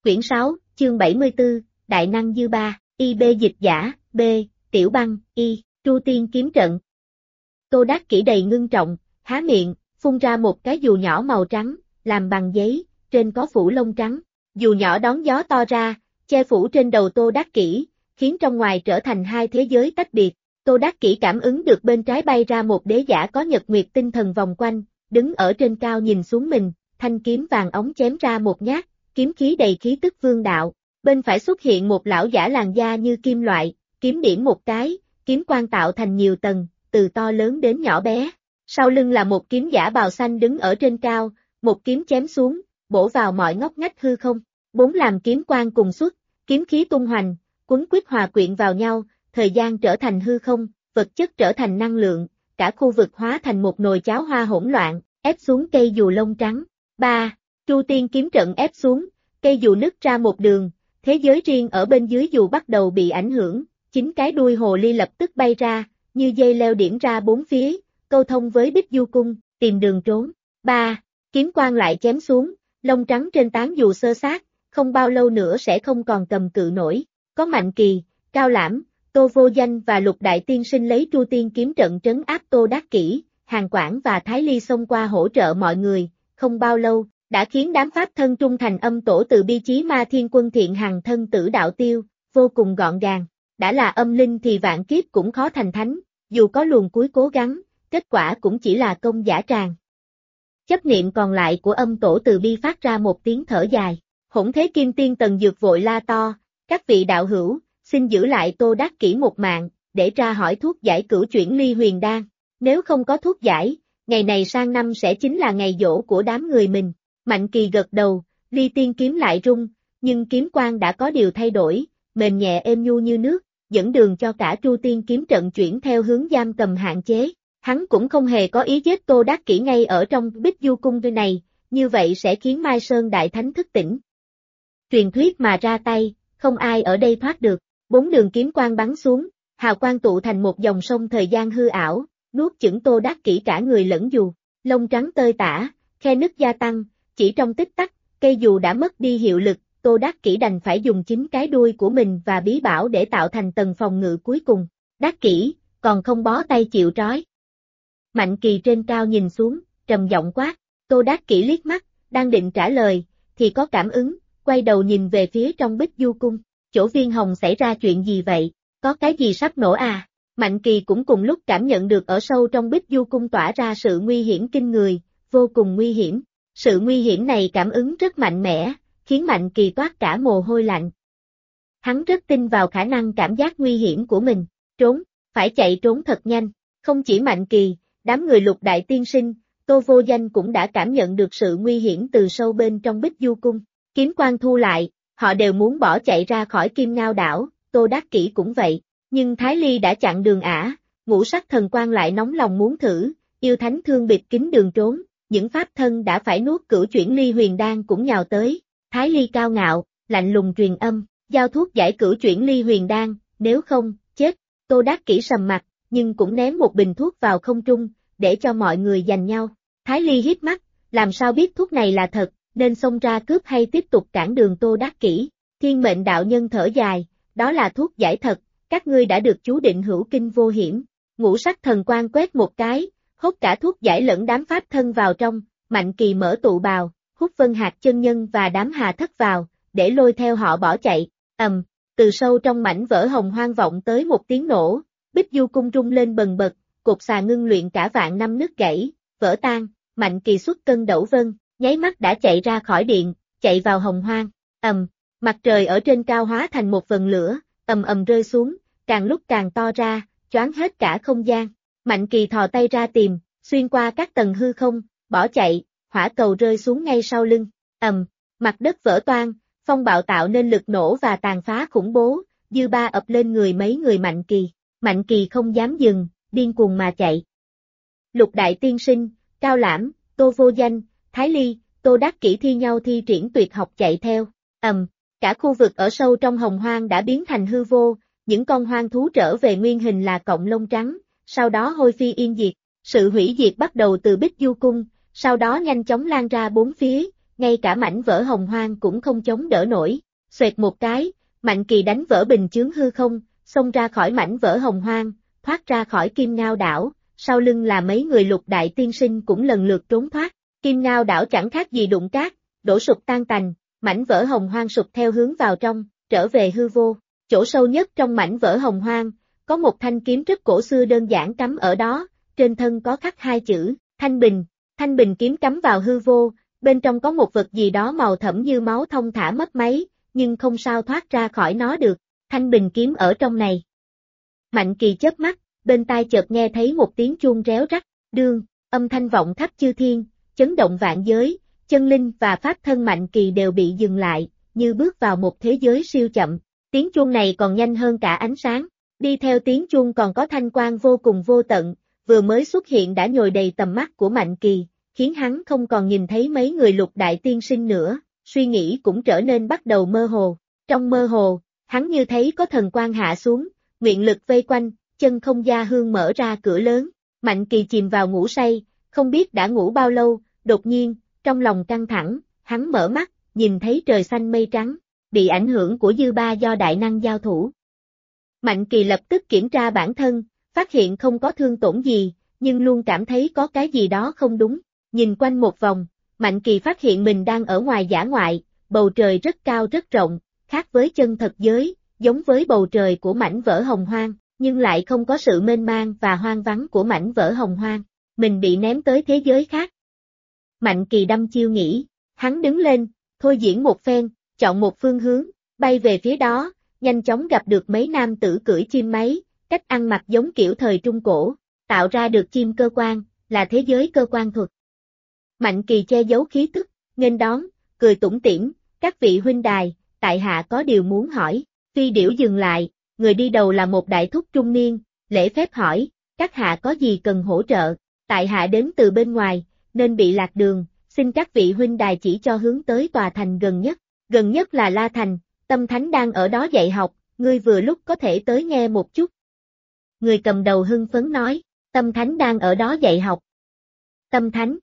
Quyển 6, chương 74, Đại năng dư ba, IB dịch giả, B, Tiểu Băng, Y, Tru Tiên kiếm trận. Tô Đắc Kỷ đầy ngưng trọng, há miệng, phun ra một cái dù nhỏ màu trắng, làm bằng giấy, trên có phủ lông trắng. Dù nhỏ đón gió to ra, che phủ trên đầu Tô Đắc Kỷ, khiến trong ngoài trở thành hai thế giới tách biệt. Tô Đắc Kỷ cảm ứng được bên trái bay ra một đế giả có nhật nguyệt tinh thần vòng quanh, đứng ở trên cao nhìn xuống mình, thanh kiếm vàng ống chém ra một nhát, kiếm khí đầy khí tức vương đạo. Bên phải xuất hiện một lão giả làn da như kim loại, kiếm điểm một cái, kiếm quang tạo thành nhiều tầng, từ to lớn đến nhỏ bé. Sau lưng là một kiếm giả bào xanh đứng ở trên cao, một kiếm chém xuống, bổ vào mọi ngóc ngách hư không. Bốn làm kiếm quang cùng xuất, kiếm khí tung hoành, quấn quýt hòa quyện vào nhau, thời gian trở thành hư không, vật chất trở thành năng lượng, cả khu vực hóa thành một nồi cháo hoa hỗn loạn, ép xuống cây dù lông trắng. 3. Tru Tiên kiếm trận ép xuống, cây dù nứt ra một đường, thế giới riêng ở bên dưới dù bắt đầu bị ảnh hưởng, 9 cái đuôi hồ ly lập tức bay ra, như dây leo điểm ra bốn phía, câu thông với Bích Du Cung, tìm đường trốn. 3. Kiếm quang lại chém xuống, lông trắng trên tán dù xơ xác, không bao lâu nữa sẽ không còn cầm cự nổi. Có Mạnh Kỳ, Cao Lãm, Tô Vô Danh và Lục Đại Tiên Sinh lấy Tru Tiên kiếm trận trấn áp Tô Đắc Kỷ, Hàn Quảng và Thái Ly xông qua hỗ trợ mọi người, không bao lâu, đã khiến đám pháp thân trung thành âm tổ từ bi chí ma thiên quân thiện hằng thân tử đạo tiêu, vô cùng gọn gàng. Đã là âm linh thì vạn kiếp cũng khó thành thánh, dù có luồng cuối cố gắng, kết quả cũng chỉ là công giả tràng. Chấp niệm còn lại của âm tổ từ bi phát ra một tiếng thở dài, Hỗn Thế Kim Tiên Tần Dược vội la to, các vị đạo hữu, xin giữ lại Tô Đắc Kỷ một mạng, để tra hỏi thuốc giải cửu chuyển ly huyền đan, nếu không có thuốc giải, ngày này sang năm sẽ chính là ngày giỗ của đám người mình. Mạnh Kỳ gật đầu, ly tiên kiếm lại rung, nhưng kiếm quang đã có điều thay đổi, mềm nhẹ êm nhu như nước, dẫn đường cho cả Tru Tiên kiếm trận chuyển theo hướng giam cầm hạn chế. Hắn cũng không hề có ý giết Tô Đắc Kỷ ngay ở trong Bích Du Cung này, như vậy sẽ khiến Mai Sơn Đại Thánh thức tỉnh. Truyền thuyết mà ra tay, không ai ở đây thoát được. 4 đường kiếm quang bắn xuống, hào quang tụ thành một dòng sông thời gian hư ảo, nuốt chửng Tô Đắc Kỷ cả người lẫn dù. Lông trắng tơi tả, khe nứt gia tăng, chỉ trong tích tắc, cây dù đã mất đi hiệu lực, Tô Đắc Kỷ đành phải dùng 9 cái đuôi của mình và bí bảo để tạo thành tầng phòng ngự cuối cùng. Đắc Kỷ, còn không bó tay chịu trói. Mạnh Kỳ trên cao nhìn xuống, trầm giọng quát. Tô Đắc Kỷ liếc mắt, đang định trả lời, thì có cảm ứng, quay đầu nhìn về phía trong Bích Du Cung. Chỗ Viên Hồng xảy ra chuyện gì vậy, có cái gì sắp nổ à? Mạnh Kỳ cũng cùng lúc cảm nhận được ở sâu trong Bích Du Cung tỏa ra sự nguy hiểm kinh người, vô cùng nguy hiểm. Sự nguy hiểm này cảm ứng rất mạnh mẽ, khiến Mạnh Kỳ toát cả mồ hôi lạnh. Hắn rất tin vào khả năng cảm giác nguy hiểm của mình, trốn, phải chạy trốn thật nhanh. Không chỉ Mạnh Kỳ, đám người Lục Đại Tiên Sinh, Tô Vô Danh cũng đã cảm nhận được sự nguy hiểm từ sâu bên trong Bích Du Cung. Kiếm quang thu lại, họ đều muốn bỏ chạy ra khỏi Kim Ngao đảo, Tô Đắc Kỷ cũng vậy. Nhưng Thái Ly đã chặn đường ả, Ngũ Sắc Thần Quang lại nóng lòng muốn thử, Yêu Thánh Thương bịt kín đường trốn, những pháp thân đã phải nuốt cửu chuyển ly huyền đan cũng nhào tới. Thái Ly cao ngạo, lạnh lùng truyền âm, giao thuốc giải cửu chuyển ly huyền đan, nếu không, chết. Tô Đắc Kỷ sầm mặt, nhưng cũng ném một bình thuốc vào không trung, để cho mọi người giành nhau. Thái Ly híp mắt, làm sao biết thuốc này là thật, nên xông ra cướp hay tiếp tục cản đường Tô Đắc Kỷ. Thiên Mệnh đạo nhân thở dài, đó là thuốc giải thật, các ngươi đã được chú định hữu kinh vô hiểm. Ngũ Sắc Thần Quang quét một cái, hốt cả thuốc giải lẫn đám pháp thân vào trong. Mạnh Kỳ mở tụ bào, hút Vân Hạc chân nhân và đám Hà Thất vào, để lôi theo họ bỏ chạy. Từ sâu trong mảnh vỡ hồng hoang vọng tới một tiếng nổ, Bích Du Cung rung lên bần bật, cột xà ngưng luyện cả vạn năm nứt gãy, vỡ tan. Mạnh Kỳ xuất cân đẩu vân, nháy mắt đã chạy ra khỏi điện, chạy vào hồng hoang. Mặt trời ở trên cao hóa thành một vần lửa, rơi xuống, càng lúc càng to ra, choáng hết cả không gian. Mạnh Kỳ thò tay ra tìm, xuyên qua các tầng hư không, bỏ chạy, hỏa cầu rơi xuống ngay sau lưng. Mặt đất vỡ toang, phong bạo tạo nên lực nổ và tàn phá khủng bố, dư ba ập lên người mấy người Mạnh Kỳ. Mạnh Kỳ không dám dừng, điên cuồng mà chạy. Lục Đại Tiên Sinh, Cao Lãm, Tô Vô Danh, Thái Ly, Tô Đắc Kỷ thi nhau thi triển tuyệt học chạy theo. Cả khu vực ở sâu trong hồng hoang đã biến thành hư vô, những con hoang thú trở về nguyên hình là cọng lông trắng, sau đó hôi phi yên diệt. Sự hủy diệt bắt đầu từ Bích Du Cung, sau đó nhanh chóng lan ra bốn phía, ngay cả mảnh vỡ hồng hoang cũng không chống đỡ nổi. Xoẹt một cái, Mạnh Kỳ đánh vỡ bình chướng hư không, xông ra khỏi mảnh vỡ hồng hoang, thoát ra khỏi Kim Ngao đảo, sau lưng là mấy người Lục đại tiên sinh cũng lần lượt trốn thoát. Kim Ngao đảo chẳng khác gì đụng cát, đổ sụp tan tành, mảnh vỡ hồng hoang sụp theo hướng vào trong, trở về hư vô. Chỗ sâu nhất trong mảnh vỡ hồng hoang, có một thanh kiếm rất cổ xưa đơn giản cắm ở đó, trên thân có khắc hai chữ, Thanh Bình. Thanh Bình kiếm cắm vào hư vô, bên trong có một vật gì đó màu thẫm như máu thông thả mấp máy, nhưng không sao thoát ra khỏi nó được. Thanh Bình kiếm ở trong này. Mạnh Kỳ chớp mắt, bên tai chợt nghe thấy một tiếng chuông réo rắt, đương, âm thanh vọng khắp chư thiên, chấn động vạn giới, chân linh và pháp thân Mạnh Kỳ đều bị dừng lại, như bước vào một thế giới siêu chậm. Tiếng chuông này còn nhanh hơn cả ánh sáng, đi theo tiếng chuông còn có thanh quang vô cùng vô tận, vừa mới xuất hiện đã nhồi đầy tầm mắt của Mạnh Kỳ, khiến hắn không còn nhìn thấy mấy người Lục đại tiên sinh nữa, suy nghĩ cũng trở nên bắt đầu mơ hồ. Trong mơ hồ, hắn như thấy có thần quang hạ xuống, nguyện lực vây quanh, chân không gia hương mở ra cửa lớn. Mạnh Kỳ chìm vào ngủ say, không biết đã ngủ bao lâu, đột nhiên, trong lòng căng thẳng, hắn mở mắt, nhìn thấy trời xanh mây trắng, bị ảnh hưởng của dư ba do đại năng giao thủ. Mạnh Kỳ lập tức kiểm tra bản thân, phát hiện không có thương tổn gì, nhưng luôn cảm thấy có cái gì đó không đúng. Nhìn quanh một vòng, Mạnh Kỳ phát hiện mình đang ở ngoài dã ngoại, bầu trời rất cao rất rộng, khác với chân thật giới, giống với bầu trời của mảnh vỡ hồng hoang, nhưng lại không có sự mênh mang và hoang vắng của mảnh vỡ hồng hoang. Mình bị ném tới thế giới khác. Mạnh Kỳ đăm chiêu nghĩ, hắn đứng lên, thôi diễn một phen, chọn một phương hướng, bay về phía đó, nhanh chóng gặp được mấy nam tử cưỡi chim máy, cách ăn mặc giống kiểu thời Trung Cổ, tạo ra được chim cơ quan, là thế giới cơ quan thuật. Mạnh Kỳ che giấu khí tức, nghênh đón, cười tủm tỉm, các vị huynh đài, tại hạ có điều muốn hỏi. Phi điểu dừng lại, người đi đầu là một đại thúc trung niên, lễ phép hỏi, các hạ có gì cần hỗ trợ, tại hạ đến từ bên ngoài, nên bị lạc đường, xin các vị huynh đài chỉ cho hướng tới tòa thành gần nhất là La Thành, Tâm Thánh đang ở đó dạy học, ngươi vừa lúc có thể tới nghe một chút. Người cầm đầu hưng phấn nói, Tâm Thánh đang ở đó dạy học. Tâm Thánh.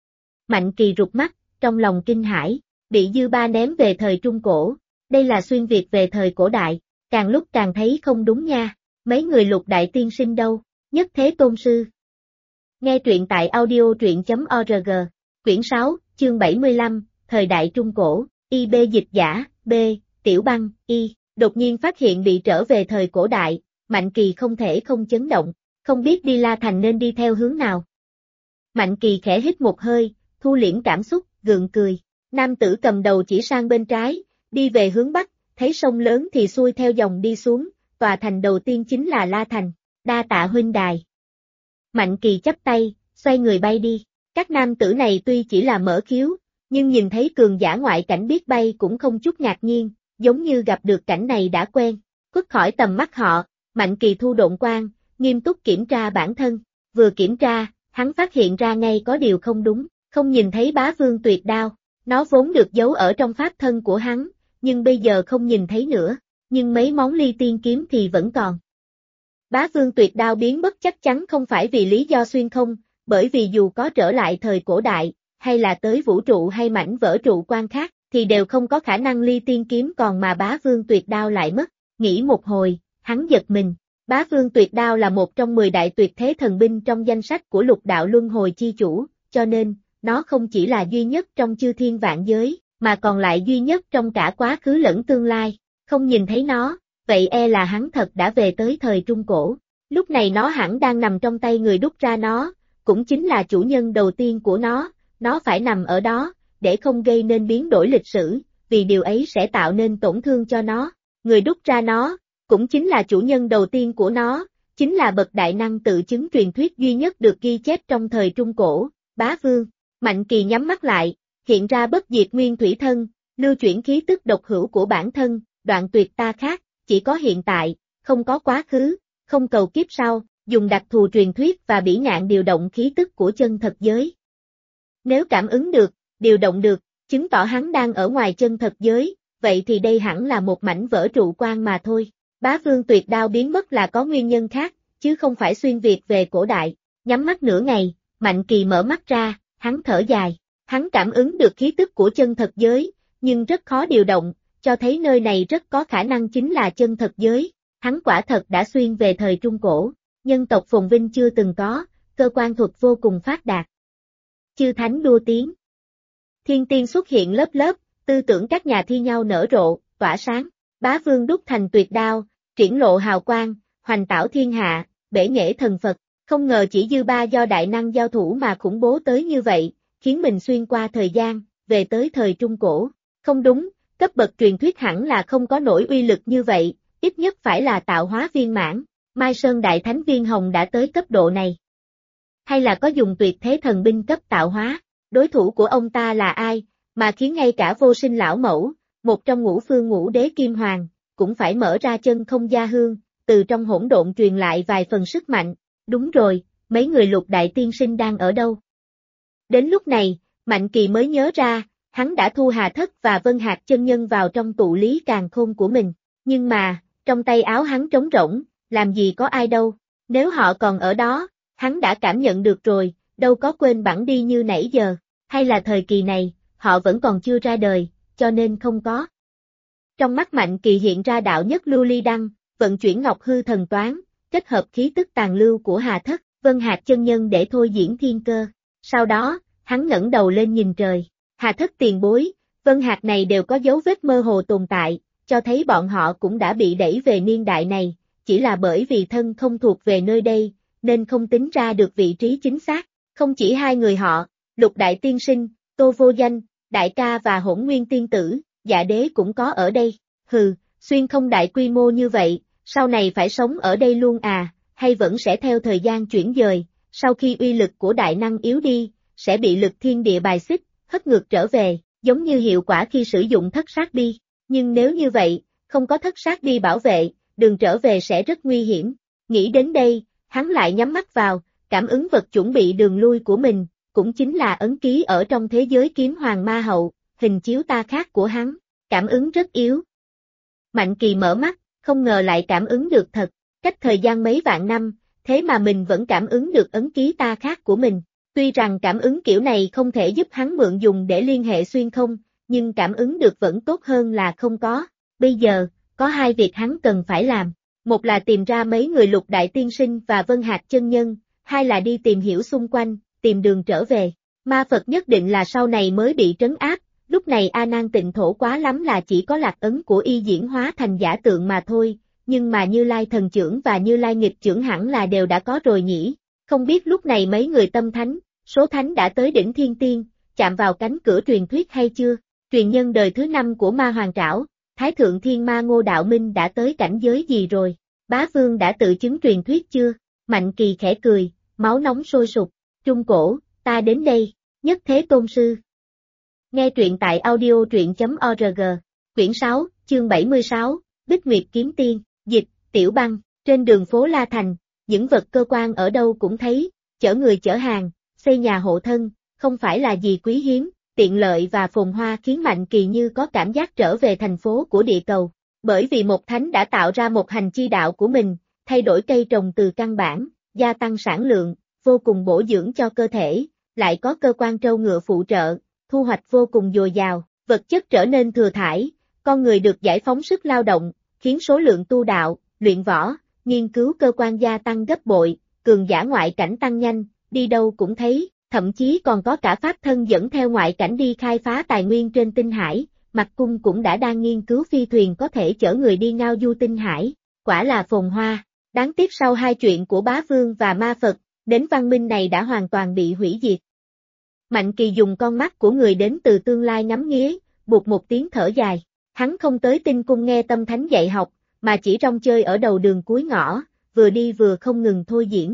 Mạnh Kỳ rụt mắt, trong lòng kinh hãi, bị dư ba ném về thời Trung Cổ, đây là xuyên Việt về thời cổ đại, càng lúc càng thấy không đúng nha, mấy người Lục đại tiên sinh đâu, Nhất Thế Tôn Sư. Nghe truyện tại audio truyện.org, quyển 6, chương 75, thời đại Trung Cổ, IB dịch giả, B, Tiểu Băng, Y, đột nhiên phát hiện bị trở về thời cổ đại, Mạnh Kỳ không thể không chấn động, không biết đi La Thành nên đi theo hướng nào. Mạnh Kỳ khẽ hít một hơi, thu liễm cảm xúc, gượng cười, nam tử cầm đầu chỉ sang bên trái, đi về hướng Bắc, thấy sông lớn thì xuôi theo dòng đi xuống, tòa thành đầu tiên chính là La Thành, đa tạ huynh đài. Mạnh Kỳ chắp tay, xoay người bay đi, các nam tử này tuy chỉ là mở khiếu, nhưng nhìn thấy cường giả ngoại cảnh biết bay cũng không chút ngạc nhiên, giống như gặp được cảnh này đã quen, khuất khỏi tầm mắt họ, Mạnh Kỳ thu độn quang, nghiêm túc kiểm tra bản thân, vừa kiểm tra, hắn phát hiện ra ngay có điều không đúng, không nhìn thấy Bá Vương Tuyệt Đao, nó vốn được giấu ở trong pháp thân của hắn, nhưng bây giờ không nhìn thấy nữa, nhưng mấy món ly tiên kiếm thì vẫn còn. Bá Vương Tuyệt Đao biến mất chắc chắn không phải vì lý do xuyên không, bởi vì dù có trở lại thời cổ đại, hay là tới vũ trụ hay mảnh vỡ trụ quan khác, thì đều không có khả năng ly tiên kiếm còn mà Bá Vương Tuyệt Đao lại mất. Nghĩ một hồi, hắn giật mình. Bá Vương Tuyệt Đao là một trong 10 đại tuyệt thế thần binh trong danh sách của Lục đạo luân hồi chi chủ, cho nên, nó không chỉ là duy nhất trong chư thiên vạn giới, mà còn lại duy nhất trong cả quá khứ lẫn tương lai. Không nhìn thấy nó, vậy e là hắn thật đã về tới thời Trung Cổ. Lúc này nó hẳn đang nằm trong tay người đúc ra nó, cũng chính là chủ nhân đầu tiên của nó phải nằm ở đó, để không gây nên biến đổi lịch sử, vì điều ấy sẽ tạo nên tổn thương cho nó. Người đúc ra nó, cũng chính là chủ nhân đầu tiên của nó, chính là bậc đại năng tự chứng truyền thuyết duy nhất được ghi chép trong thời Trung Cổ, Bá Vương. Mạnh Kỳ nhắm mắt lại, hiện ra bất diệt nguyên thủy thân, lưu chuyển khí tức độc hữu của bản thân, đoạn tuyệt ta khác, chỉ có hiện tại, không có quá khứ, không cầu kiếp sau, dùng đặc thù truyền thuyết và bỉ ngạn điều động khí tức của chân thật giới. Nếu cảm ứng được, điều động được, chứng tỏ hắn đang ở ngoài chân thật giới, vậy thì đây hẳn là một mảnh vỡ trụ quan mà thôi. Bá Vương Tuyệt Đao biến mất là có nguyên nhân khác, chứ không phải xuyên Việt về cổ đại. Nhắm mắt nửa ngày, Mạnh Kỳ mở mắt ra, hắn thở dài. Hắn cảm ứng được khí tức của chân thật giới, nhưng rất khó điều động, cho thấy nơi này rất có khả năng chính là chân thật giới. Hắn quả thật đã xuyên về thời Trung Cổ, nhân tộc phồn vinh chưa từng có, cơ quan thuật vô cùng phát đạt. Chư thánh đua tiếng. Thiên tiên xuất hiện lớp lớp, tư tưởng các nhà thi nhau nở rộ, tỏa sáng. Bá vương đúc thành tuyệt đao, triển lộ hào quang, hoành tảo thiên hạ, bể nghệ thần Phật. Không ngờ chỉ dư ba do đại năng giao thủ mà khủng bố tới như vậy, khiến mình xuyên qua thời gian, về tới thời Trung Cổ. Không đúng, cấp bậc truyền thuyết hẳn là không có nổi uy lực như vậy, ít nhất phải là tạo hóa viên mãn. Mai Sơn Đại Thánh Viên Hồng đã tới cấp độ này. Hay là có dùng tuyệt thế thần binh cấp tạo hóa, đối thủ của ông ta là ai, mà khiến ngay cả Vô Sinh lão mẫu, một trong ngũ phương ngũ đế Kim Hoàng, cũng phải mở ra chân không gia hương, từ trong hỗn độn truyền lại vài phần sức mạnh. Đúng rồi, mấy người Lục Đại Tiên Sinh đang ở đâu? Đến lúc này, Mạnh Kỳ mới nhớ ra, hắn đã thu Hà Thất và Vân Hạc chân nhân vào trong tụ lý càn khôn của mình, nhưng mà, trong tay áo hắn trống rỗng, làm gì có ai đâu, nếu họ còn ở đó, hắn đã cảm nhận được rồi, đâu có quên bẵng đi như nãy giờ, hay là thời kỳ này, họ vẫn còn chưa ra đời, cho nên không có. Trong mắt Mạnh Kỳ hiện ra đạo nhất lưu ly đăng, vận chuyển ngọc hư thần toán, kết hợp khí tức tàn lưu của Hà Thất, Vân Hạc chân nhân để thôi diễn thiên cơ. Sau đó, hắn ngẩng đầu lên nhìn trời, Hà Thất tiền bối, Vân Hạc này đều có dấu vết mơ hồ tồn tại, cho thấy bọn họ cũng đã bị đẩy về niên đại này, chỉ là bởi vì thân không thuộc về nơi đây, nên không tính ra được vị trí chính xác. Không chỉ hai người họ, Lục Đại Tiên Sinh, Tô Vô Danh, Đại ca và Hỗn Nguyên Tiên Tử, Dạ Đế cũng có ở đây. Hừ, xuyên không đại quy mô như vậy, sau này phải sống ở đây luôn à, hay vẫn sẽ theo thời gian chuyển dời, sau khi uy lực của đại năng yếu đi, sẽ bị lực thiên địa bài xích, hất ngược trở về, giống như hiệu quả khi sử dụng thất sát bi. Nhưng nếu như vậy, không có thất sát bi bảo vệ, đường trở về sẽ rất nguy hiểm. Nghĩ đến đây, hắn lại nhắm mắt vào, cảm ứng vật chuẩn bị đường lui của mình, cũng chính là ấn ký ở trong thế giới kiếm hoàng ma hậu, hình chiếu ta khác của hắn, cảm ứng rất yếu. Mạnh Kỳ mở mắt, không ngờ lại cảm ứng được thật, cách thời gian mấy vạn năm, thế mà mình vẫn cảm ứng được ấn ký ta khác của mình. Tuy rằng cảm ứng kiểu này không thể giúp hắn mượn dùng để liên hệ xuyên không, nhưng cảm ứng được vẫn tốt hơn là không có. Bây giờ, có hai việc hắn cần phải làm. Một là tìm ra mấy người Lục Đại Tiên Sinh và Vân Hạc chân nhân, hai là đi tìm hiểu xung quanh, tìm đường trở về. Ma Phật nhất định là sau này mới bị trấn áp, lúc này A Nan Tịnh Thổ quá lắm là chỉ có lạc ấn của y diễn hóa thành giả tượng mà thôi, nhưng mà Như Lai thần chưởng và Như Lai nghịch chưởng hẳn là đều đã có rồi nhỉ. Không biết lúc này mấy người tâm thánh, số thánh đã tới đỉnh thiên tiên, chạm vào cánh cửa truyền thuyết hay chưa? Truyền nhân đời thứ 5 của Ma Hoàng Trảo, Thái Thượng Thiên Ma Ngô Đạo Minh đã tới cảnh giới gì rồi? Bá Vương đã tự chứng truyền thuyết chưa? Mạnh Kỳ khẽ cười, máu nóng sôi sục. Trung Cổ, ta đến đây, Nhất Thế Tôn Sư. Nghe truyện tại audio truyện.org, quyển 6, chương 76, Bích Nguyệt Kiếm Tiên, dịch, Tiểu Băng, trên đường phố La Thành, những vật cơ quan ở đâu cũng thấy, chở người chở hàng, xây nhà hộ thân, không phải là gì quý hiếm, tiện lợi và phồn hoa khiến Mạnh Kỳ như có cảm giác trở về thành phố của địa cầu. Bởi vì một thánh đã tạo ra một hành chi đạo của mình, thay đổi cây trồng từ căn bản, gia tăng sản lượng, vô cùng bổ dưỡng cho cơ thể, lại có cơ quan trâu ngựa phụ trợ, thu hoạch vô cùng dồi dào, vật chất trở nên thừa thãi, con người được giải phóng sức lao động, khiến số lượng tu đạo, luyện võ, nghiên cứu cơ quan gia tăng gấp bội, cường giả ngoại cảnh tăng nhanh, đi đâu cũng thấy, thậm chí còn có cả pháp thân dẫn theo ngoại cảnh đi khai phá tài nguyên trên tinh hải. Mặc Cung cũng đã đang nghiên cứu phi thuyền có thể chở người đi ngao du tinh hải, quả là phồn hoa. Đáng tiếc sau hai chuyện của Bá Vương và Ma Phật, đến văn minh này đã hoàn toàn bị hủy diệt. Mạnh Kỳ dùng con mắt của người đến từ tương lai ngắm nghía, buột một tiếng thở dài. Hắn không tới Tinh Cung nghe Tâm Thánh dạy học, mà chỉ rong chơi ở đầu đường cuối ngõ, vừa đi vừa không ngừng thôi diễn.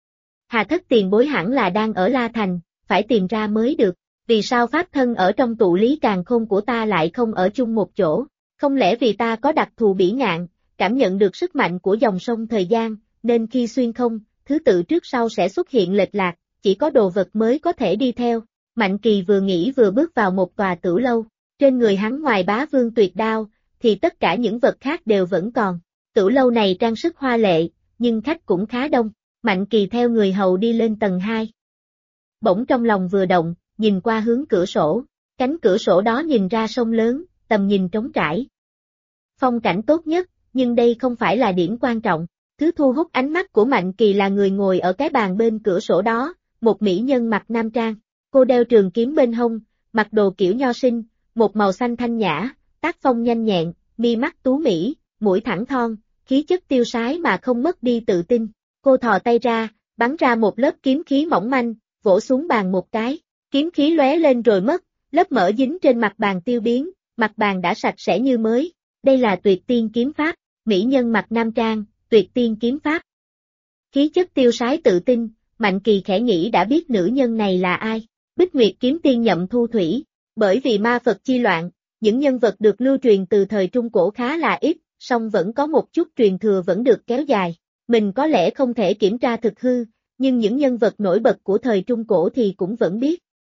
Hà Thất tiền bối hẳn là đang ở La Thành, phải tìm ra mới được. Vì sao pháp thân ở trong tụ lý càn khôn của ta lại không ở chung một chỗ? Không lẽ vì ta có đặc thù bỉ ngạn, cảm nhận được sức mạnh của dòng sông thời gian, nên khi xuyên không, thứ tự trước sau sẽ xuất hiện lệch lạc, chỉ có đồ vật mới có thể đi theo. Mạnh Kỳ vừa nghĩ vừa bước vào một tòa tửu lâu, trên người hắn ngoài Bá Vương tuyệt đao, thì tất cả những vật khác đều vẫn còn. Tửu lâu này trang sức hoa lệ, nhưng khách cũng khá đông. Mạnh Kỳ theo người hầu đi lên tầng 2. Bỗng trong lòng vừa động, nhìn qua hướng cửa sổ. Cánh cửa sổ đó nhìn ra sông lớn, tầm nhìn trống trải. Phong cảnh tốt nhất, nhưng đây không phải là điểm quan trọng. Thứ thu hút ánh mắt của Mạnh Kỳ là người ngồi ở cái bàn bên cửa sổ đó, một mỹ nhân mặc nam trang. Cô đeo trường kiếm bên hông, mặc đồ kiểu nho sinh, một màu xanh thanh nhã, tác phong nhanh nhẹn, mi mắt tú mỹ, mũi thẳng thon, khí chất tiêu sái mà không mất đi tự tin. Cô thò tay ra, bắn ra một lớp kiếm khí mỏng manh, vỗ xuống bàn một cái. Kiếm khí lóe lên rồi mất, lớp mỡ dính trên mặt bàn tiêu biến, mặt bàn đã sạch sẽ như mới. Đây là tuyệt tiên kiếm pháp, mỹ nhân mặc nam trang, tuyệt tiên kiếm pháp. Khí chất tiêu sái tự tin, Mạnh Kỳ khẽ nghĩ đã biết nữ nhân này là ai. Bích Nguyệt kiếm tiên Nhậm Thu Thủy. Bởi vì ma Phật chi loạn, những nhân vật được lưu truyền từ thời Trung Cổ khá là ít, song vẫn có một chút truyền thừa vẫn được kéo dài. Mình có lẽ không thể kiểm tra thực hư, nhưng những nhân vật nổi bật của thời Trung Cổ thì cũng vẫn biết.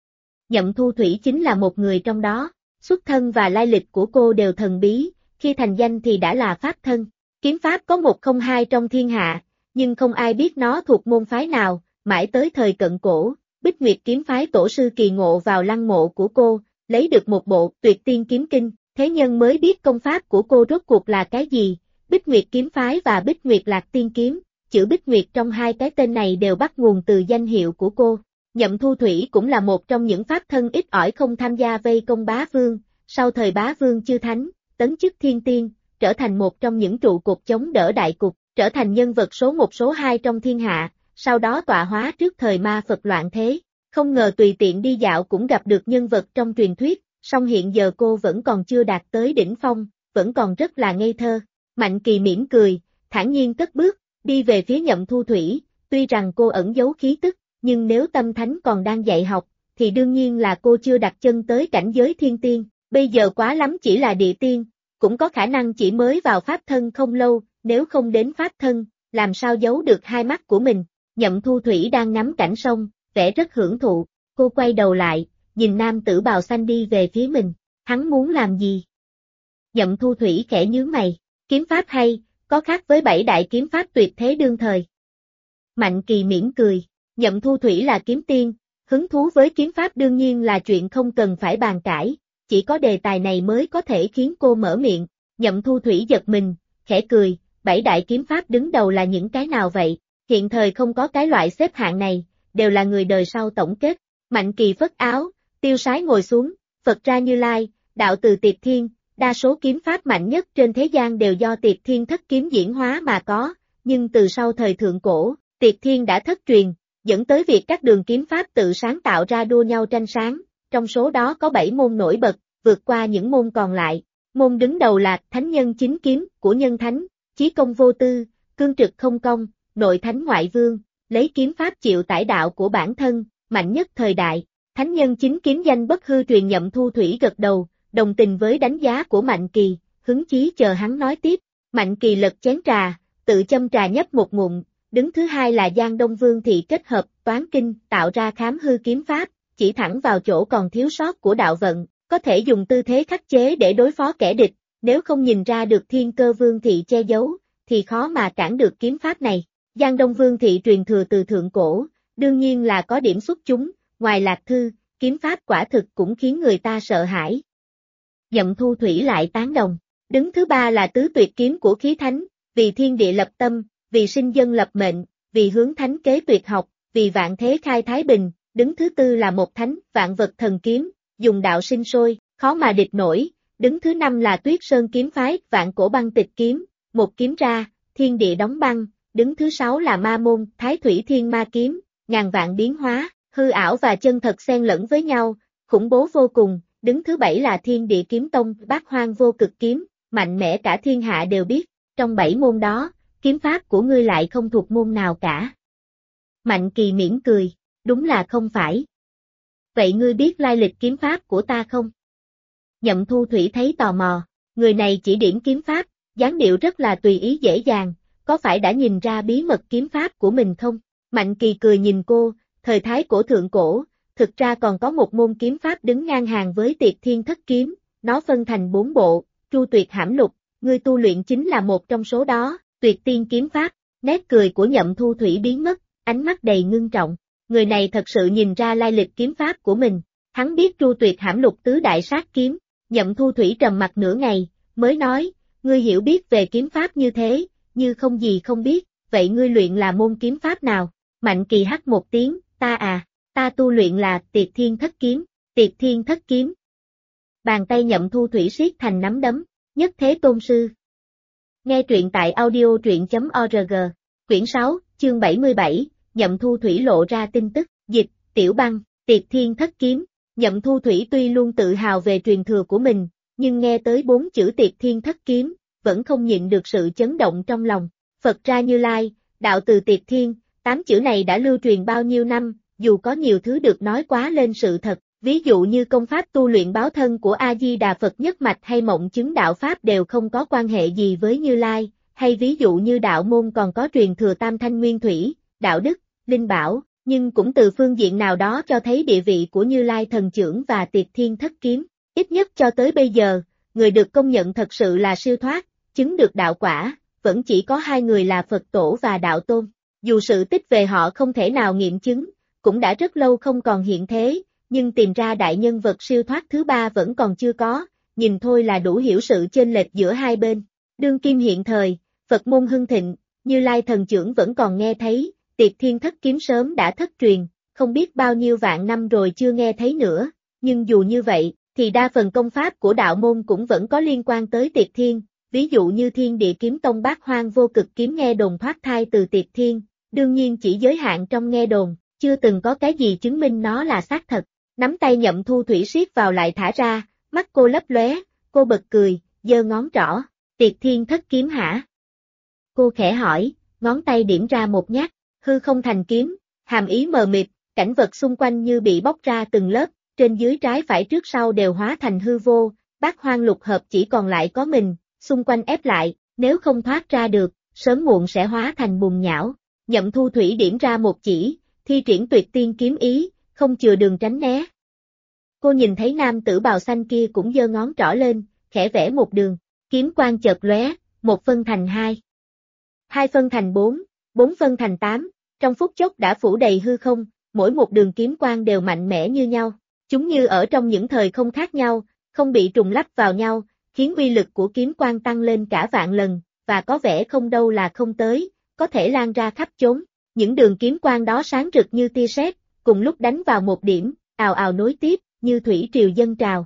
Nhậm Thu Thủy chính là một người trong đó, xuất thân và lai lịch của cô đều thần bí, khi thành danh thì đã là pháp thân. Kiếm pháp có một không hai trong thiên hạ, nhưng không ai biết nó thuộc môn phái nào, mãi tới thời Cận Cổ, Bích Nguyệt kiếm phái tổ sư Kỳ Ngộ vào lăng mộ của cô, lấy được một bộ Tuyệt Tiên kiếm kinh, thế nhân mới biết công pháp của cô rốt cuộc là cái gì. Bích Nguyệt kiếm phái và Bích Nguyệt Lạc Tiên kiếm, chữ Bích Nguyệt trong hai cái tên này đều bắt nguồn từ danh hiệu của cô. Nhậm Thu Thủy cũng là một trong những pháp thân ít ỏi không tham gia vây công Bá Vương, sau thời Bá Vương chư thánh, tấn chức thiên tiên, trở thành một trong những trụ cột chống đỡ đại cục, trở thành nhân vật số 1 số 2 trong thiên hạ, sau đó tọa hóa trước thời ma Phật loạn thế. Không ngờ tùy tiện đi dạo cũng gặp được nhân vật trong truyền thuyết, song hiện giờ cô vẫn còn chưa đạt tới đỉnh phong, vẫn còn rất là ngây thơ. Mạnh Kỳ mỉm cười, thản nhiên cất bước, đi về phía Nhậm Thu Thủy, tuy rằng cô ẩn giấu khí tức, nhưng nếu tâm thánh còn đang dạy học, thì đương nhiên là cô chưa đặt chân tới cảnh giới thiên tiên, bây giờ quá lắm chỉ là địa tiên, cũng có khả năng chỉ mới vào pháp thân không lâu, nếu không đến pháp thân, làm sao giấu được hai mắt của mình. Nhậm Thu Thủy đang ngắm cảnh sông, vẻ rất hưởng thụ, cô quay đầu lại, nhìn nam tử bào xanh đi về phía mình, hắn muốn làm gì? Nhậm Thu Thủy khẽ nhướng mày, kiếm pháp hay, có khác với 7 đại kiếm pháp tuyệt thế đương thời. Mạnh Kỳ mỉm cười, Nhậm Thu Thủy là kiếm tiên, hứng thú với kiếm pháp đương nhiên là chuyện không cần phải bàn cãi, chỉ có đề tài này mới có thể khiến cô mở miệng. Nhậm Thu Thủy giật mình, khẽ cười, 7 đại kiếm pháp đứng đầu là những cái nào vậy? Hiện thời không có cái loại xếp hạng này, đều là người đời sau tổng kết. Mạnh Kỳ phất áo, tiêu sái ngồi xuống, Phật ra Như Lai, đạo từ Tiệp Thiên, đa số kiếm pháp mạnh nhất trên thế gian đều do Tiệp Thiên thất kiếm diễn hóa mà có, nhưng từ sau thời Thượng Cổ, Tiệp Thiên đã thất truyền, dẫn tới việc các đường kiếm pháp tự sáng tạo ra đua nhau tranh sáng, trong số đó có 7 môn nổi bật, vượt qua những môn còn lại. Môn đứng đầu là Thánh Nhân Chính Kiếm của Nhân Thánh, Chí Công Vô Tư, Cương Trực Không Công, Nội Thánh Ngoại Vương, lấy kiếm pháp chịu tải đạo của bản thân, mạnh nhất thời đại. Thánh Nhân Chính Kiếm danh bất hư truyền. Nhậm Thu Thủy gật đầu, đồng tình với đánh giá của Mạnh Kỳ, hứng chí chờ hắn nói tiếp. Mạnh Kỳ lật chén trà, tự châm trà nhấp một ngụm, đứng thứ hai là Giang Đông Vương Thị kết hợp toán kinh tạo ra khám hư kiếm pháp, chỉ thẳng vào chỗ còn thiếu sót của đạo vận, có thể dùng tư thế khắc chế để đối phó kẻ địch, nếu không nhìn ra được Thiên Cơ Vương Thị che giấu, thì khó mà cản được kiếm pháp này. Giang Đông Vương Thị truyền thừa từ Thượng Cổ, đương nhiên là có điểm xuất chúng, ngoài Lạc Thư, kiếm pháp quả thực cũng khiến người ta sợ hãi. Nhậm Thu Thủy lại tán đồng, đứng thứ ba là Tứ Tuyệt Kiếm của Khí Thánh, vì thiên địa lập tâm, vì sinh dân lập mệnh, vì hướng thánh kế tuyệt học, vì vạn thế khai thái bình. Đứng thứ tư là Một Thánh, Vạn Vật Thần Kiếm, dùng đạo sinh sôi, khó mà địch nổi. Đứng thứ năm là Tuyết Sơn kiếm phái, Vạn Cổ Băng Tịch Kiếm, một kiếm ra, thiên địa đóng băng. Đứng thứ sáu là Ma Môn, Thái Thủy Thiên Ma Kiếm, ngàn vạn biến hóa, hư ảo và chân thật xen lẫn với nhau, khủng bố vô cùng. Đứng thứ bảy là Thiên Địa Kiếm Tông, Bát Hoang Vô Cực Kiếm, mạnh mẽ cả thiên hạ đều biết. Trong 7 môn đó, kiếm pháp của ngươi lại không thuộc môn nào cả. Mạnh Kỳ mỉm cười, đúng là không phải. Vậy ngươi biết lai lịch kiếm pháp của ta không? Nhậm Thu Thủy thấy tò mò, người này chỉ điểm kiếm pháp, dáng điệu rất là tùy ý dễ dàng, có phải đã nhìn ra bí mật kiếm pháp của mình không? Mạnh Kỳ cười nhìn cô, thời Thái Cổ Thượng Cổ, thực ra còn có một môn kiếm pháp đứng ngang hàng với Tiệp Thiên Thất Kiếm, nó phân thành 4 bộ, Tru Tuyệt Hãm Lục, ngươi tu luyện chính là một trong số đó, Tuyệt Tiên kiếm pháp. Nét cười của Nhậm Thu Thủy biến mất, ánh mắt đầy ngưng trọng, người này thật sự nhìn ra lai lịch kiếm pháp của mình. Hắn biết Tru Tuyệt hãm lục tứ đại sát kiếm, Nhậm Thu Thủy trầm mặt nửa ngày, mới nói, ngươi hiểu biết về kiếm pháp như thế, như không gì không biết, vậy ngươi luyện là môn kiếm pháp nào? Mạnh Kỳ hắc một tiếng, ta tu luyện là Tiệt Thiên Thất Kiếm, Tiệt Thiên Thất Kiếm. Bàn tay Nhậm Thu Thủy siết thành nắm đấm, nhất thế tôn sư. Nghe truyện tại audio.org, quyển 6, chương 77, Nhậm Thu Thủy lộ ra tin tức, dịch, Tiểu Băng, Tiệt Thiên Thất Kiếm. Nhậm Thu Thủy tuy luôn tự hào về truyền thừa của mình, nhưng nghe tới 4 chữ Tiệt Thiên Thất Kiếm, vẫn không nhịn được sự chấn động trong lòng. Phật ra Như Lai, đạo từ Tiệt Thiên, 8 chữ này đã lưu truyền bao nhiêu năm, dù có nhiều thứ được nói quá lên sự thật, ví dụ như công pháp tu luyện báo thân của A-di-đà Phật nhất mạch hay mộng chứng đạo pháp đều không có quan hệ gì với Như Lai, hay ví dụ như đạo môn còn có truyền thừa Tam Thanh Nguyên Thủy, đạo đức, linh bảo, nhưng cũng từ phương diện nào đó cho thấy địa vị của Như Lai Thần Chưởng và Tiệt Thiên Thất Kiếm. Ít nhất cho tới bây giờ, người được công nhận thật sự là siêu thoát, chứng được đạo quả, vẫn chỉ có 2 người là Phật Tổ và Đạo Tôn. Dù sự tích về họ không thể nào nghiệm chứng, cũng đã rất lâu không còn hiện thế, nhưng tìm ra đại nhân vật siêu thoát thứ 3 vẫn còn chưa có, nhìn thôi là đủ hiểu sự chênh lệch giữa hai bên. Đương kim hiện thời, Phật môn hưng thịnh, Như Lai Thần Chưởng vẫn còn nghe thấy, Tiệt Thiên Thất Kiếm sớm đã thất truyền, không biết bao nhiêu vạn năm rồi chưa nghe thấy nữa, nhưng dù như vậy, thì đa phần công pháp của đạo môn cũng vẫn có liên quan tới Tiệt Thiên, ví dụ như Thiên Địa Kiếm Tông Bát Hoang Vô Cực Kiếm nghe đồn thoát thai từ Tiệt Thiên, đương nhiên chỉ giới hạn trong nghe đồn, chưa từng có cái gì chứng minh nó là xác thật. Nắm tay Nhậm Thu Thủy siết vào lại thả ra, mắt cô lấp lóe, cô bật cười, giơ ngón trỏ, Tiệt Thiên Thất Kiếm hả? Cô khẽ hỏi, ngón tay điểm ra một nhát, hư không thành kiếm, hàm ý mờ mịt, cảnh vật xung quanh như bị bóc ra từng lớp, trên dưới trái phải trước sau đều hóa thành hư vô, Bát Hoang lục hợp chỉ còn lại có mình, xung quanh ép lại, nếu không thoát ra được, sớm muộn sẽ hóa thành bùn nhão. Nhậm Thu Thủy điểm ra một chỉ, thi triển Tuyệt Tiên kiếm ý, không chừa đường tránh né. Cô nhìn thấy nam tử bào xanh kia cũng giơ ngón trỏ lên, khẽ vẽ một đường, kiếm quang chợt lóe, 1 phân thành 2, 2 phân thành 4, 4 phân thành 8, trong phút chốc đã phủ đầy hư không, mỗi một đường kiếm quang đều mạnh mẽ như nhau, chúng như ở trong những thời không khác nhau, không bị trùng lắp vào nhau, khiến uy lực của kiếm quang tăng lên cả vạn lần, và có vẻ không đâu là không tới, có thể lan ra khắp chốn. Những đường kiếm quang đó sáng rực như tia sét, cùng lúc đánh vào một điểm, ào ào nối tiếp, như thủy triều dâng trào,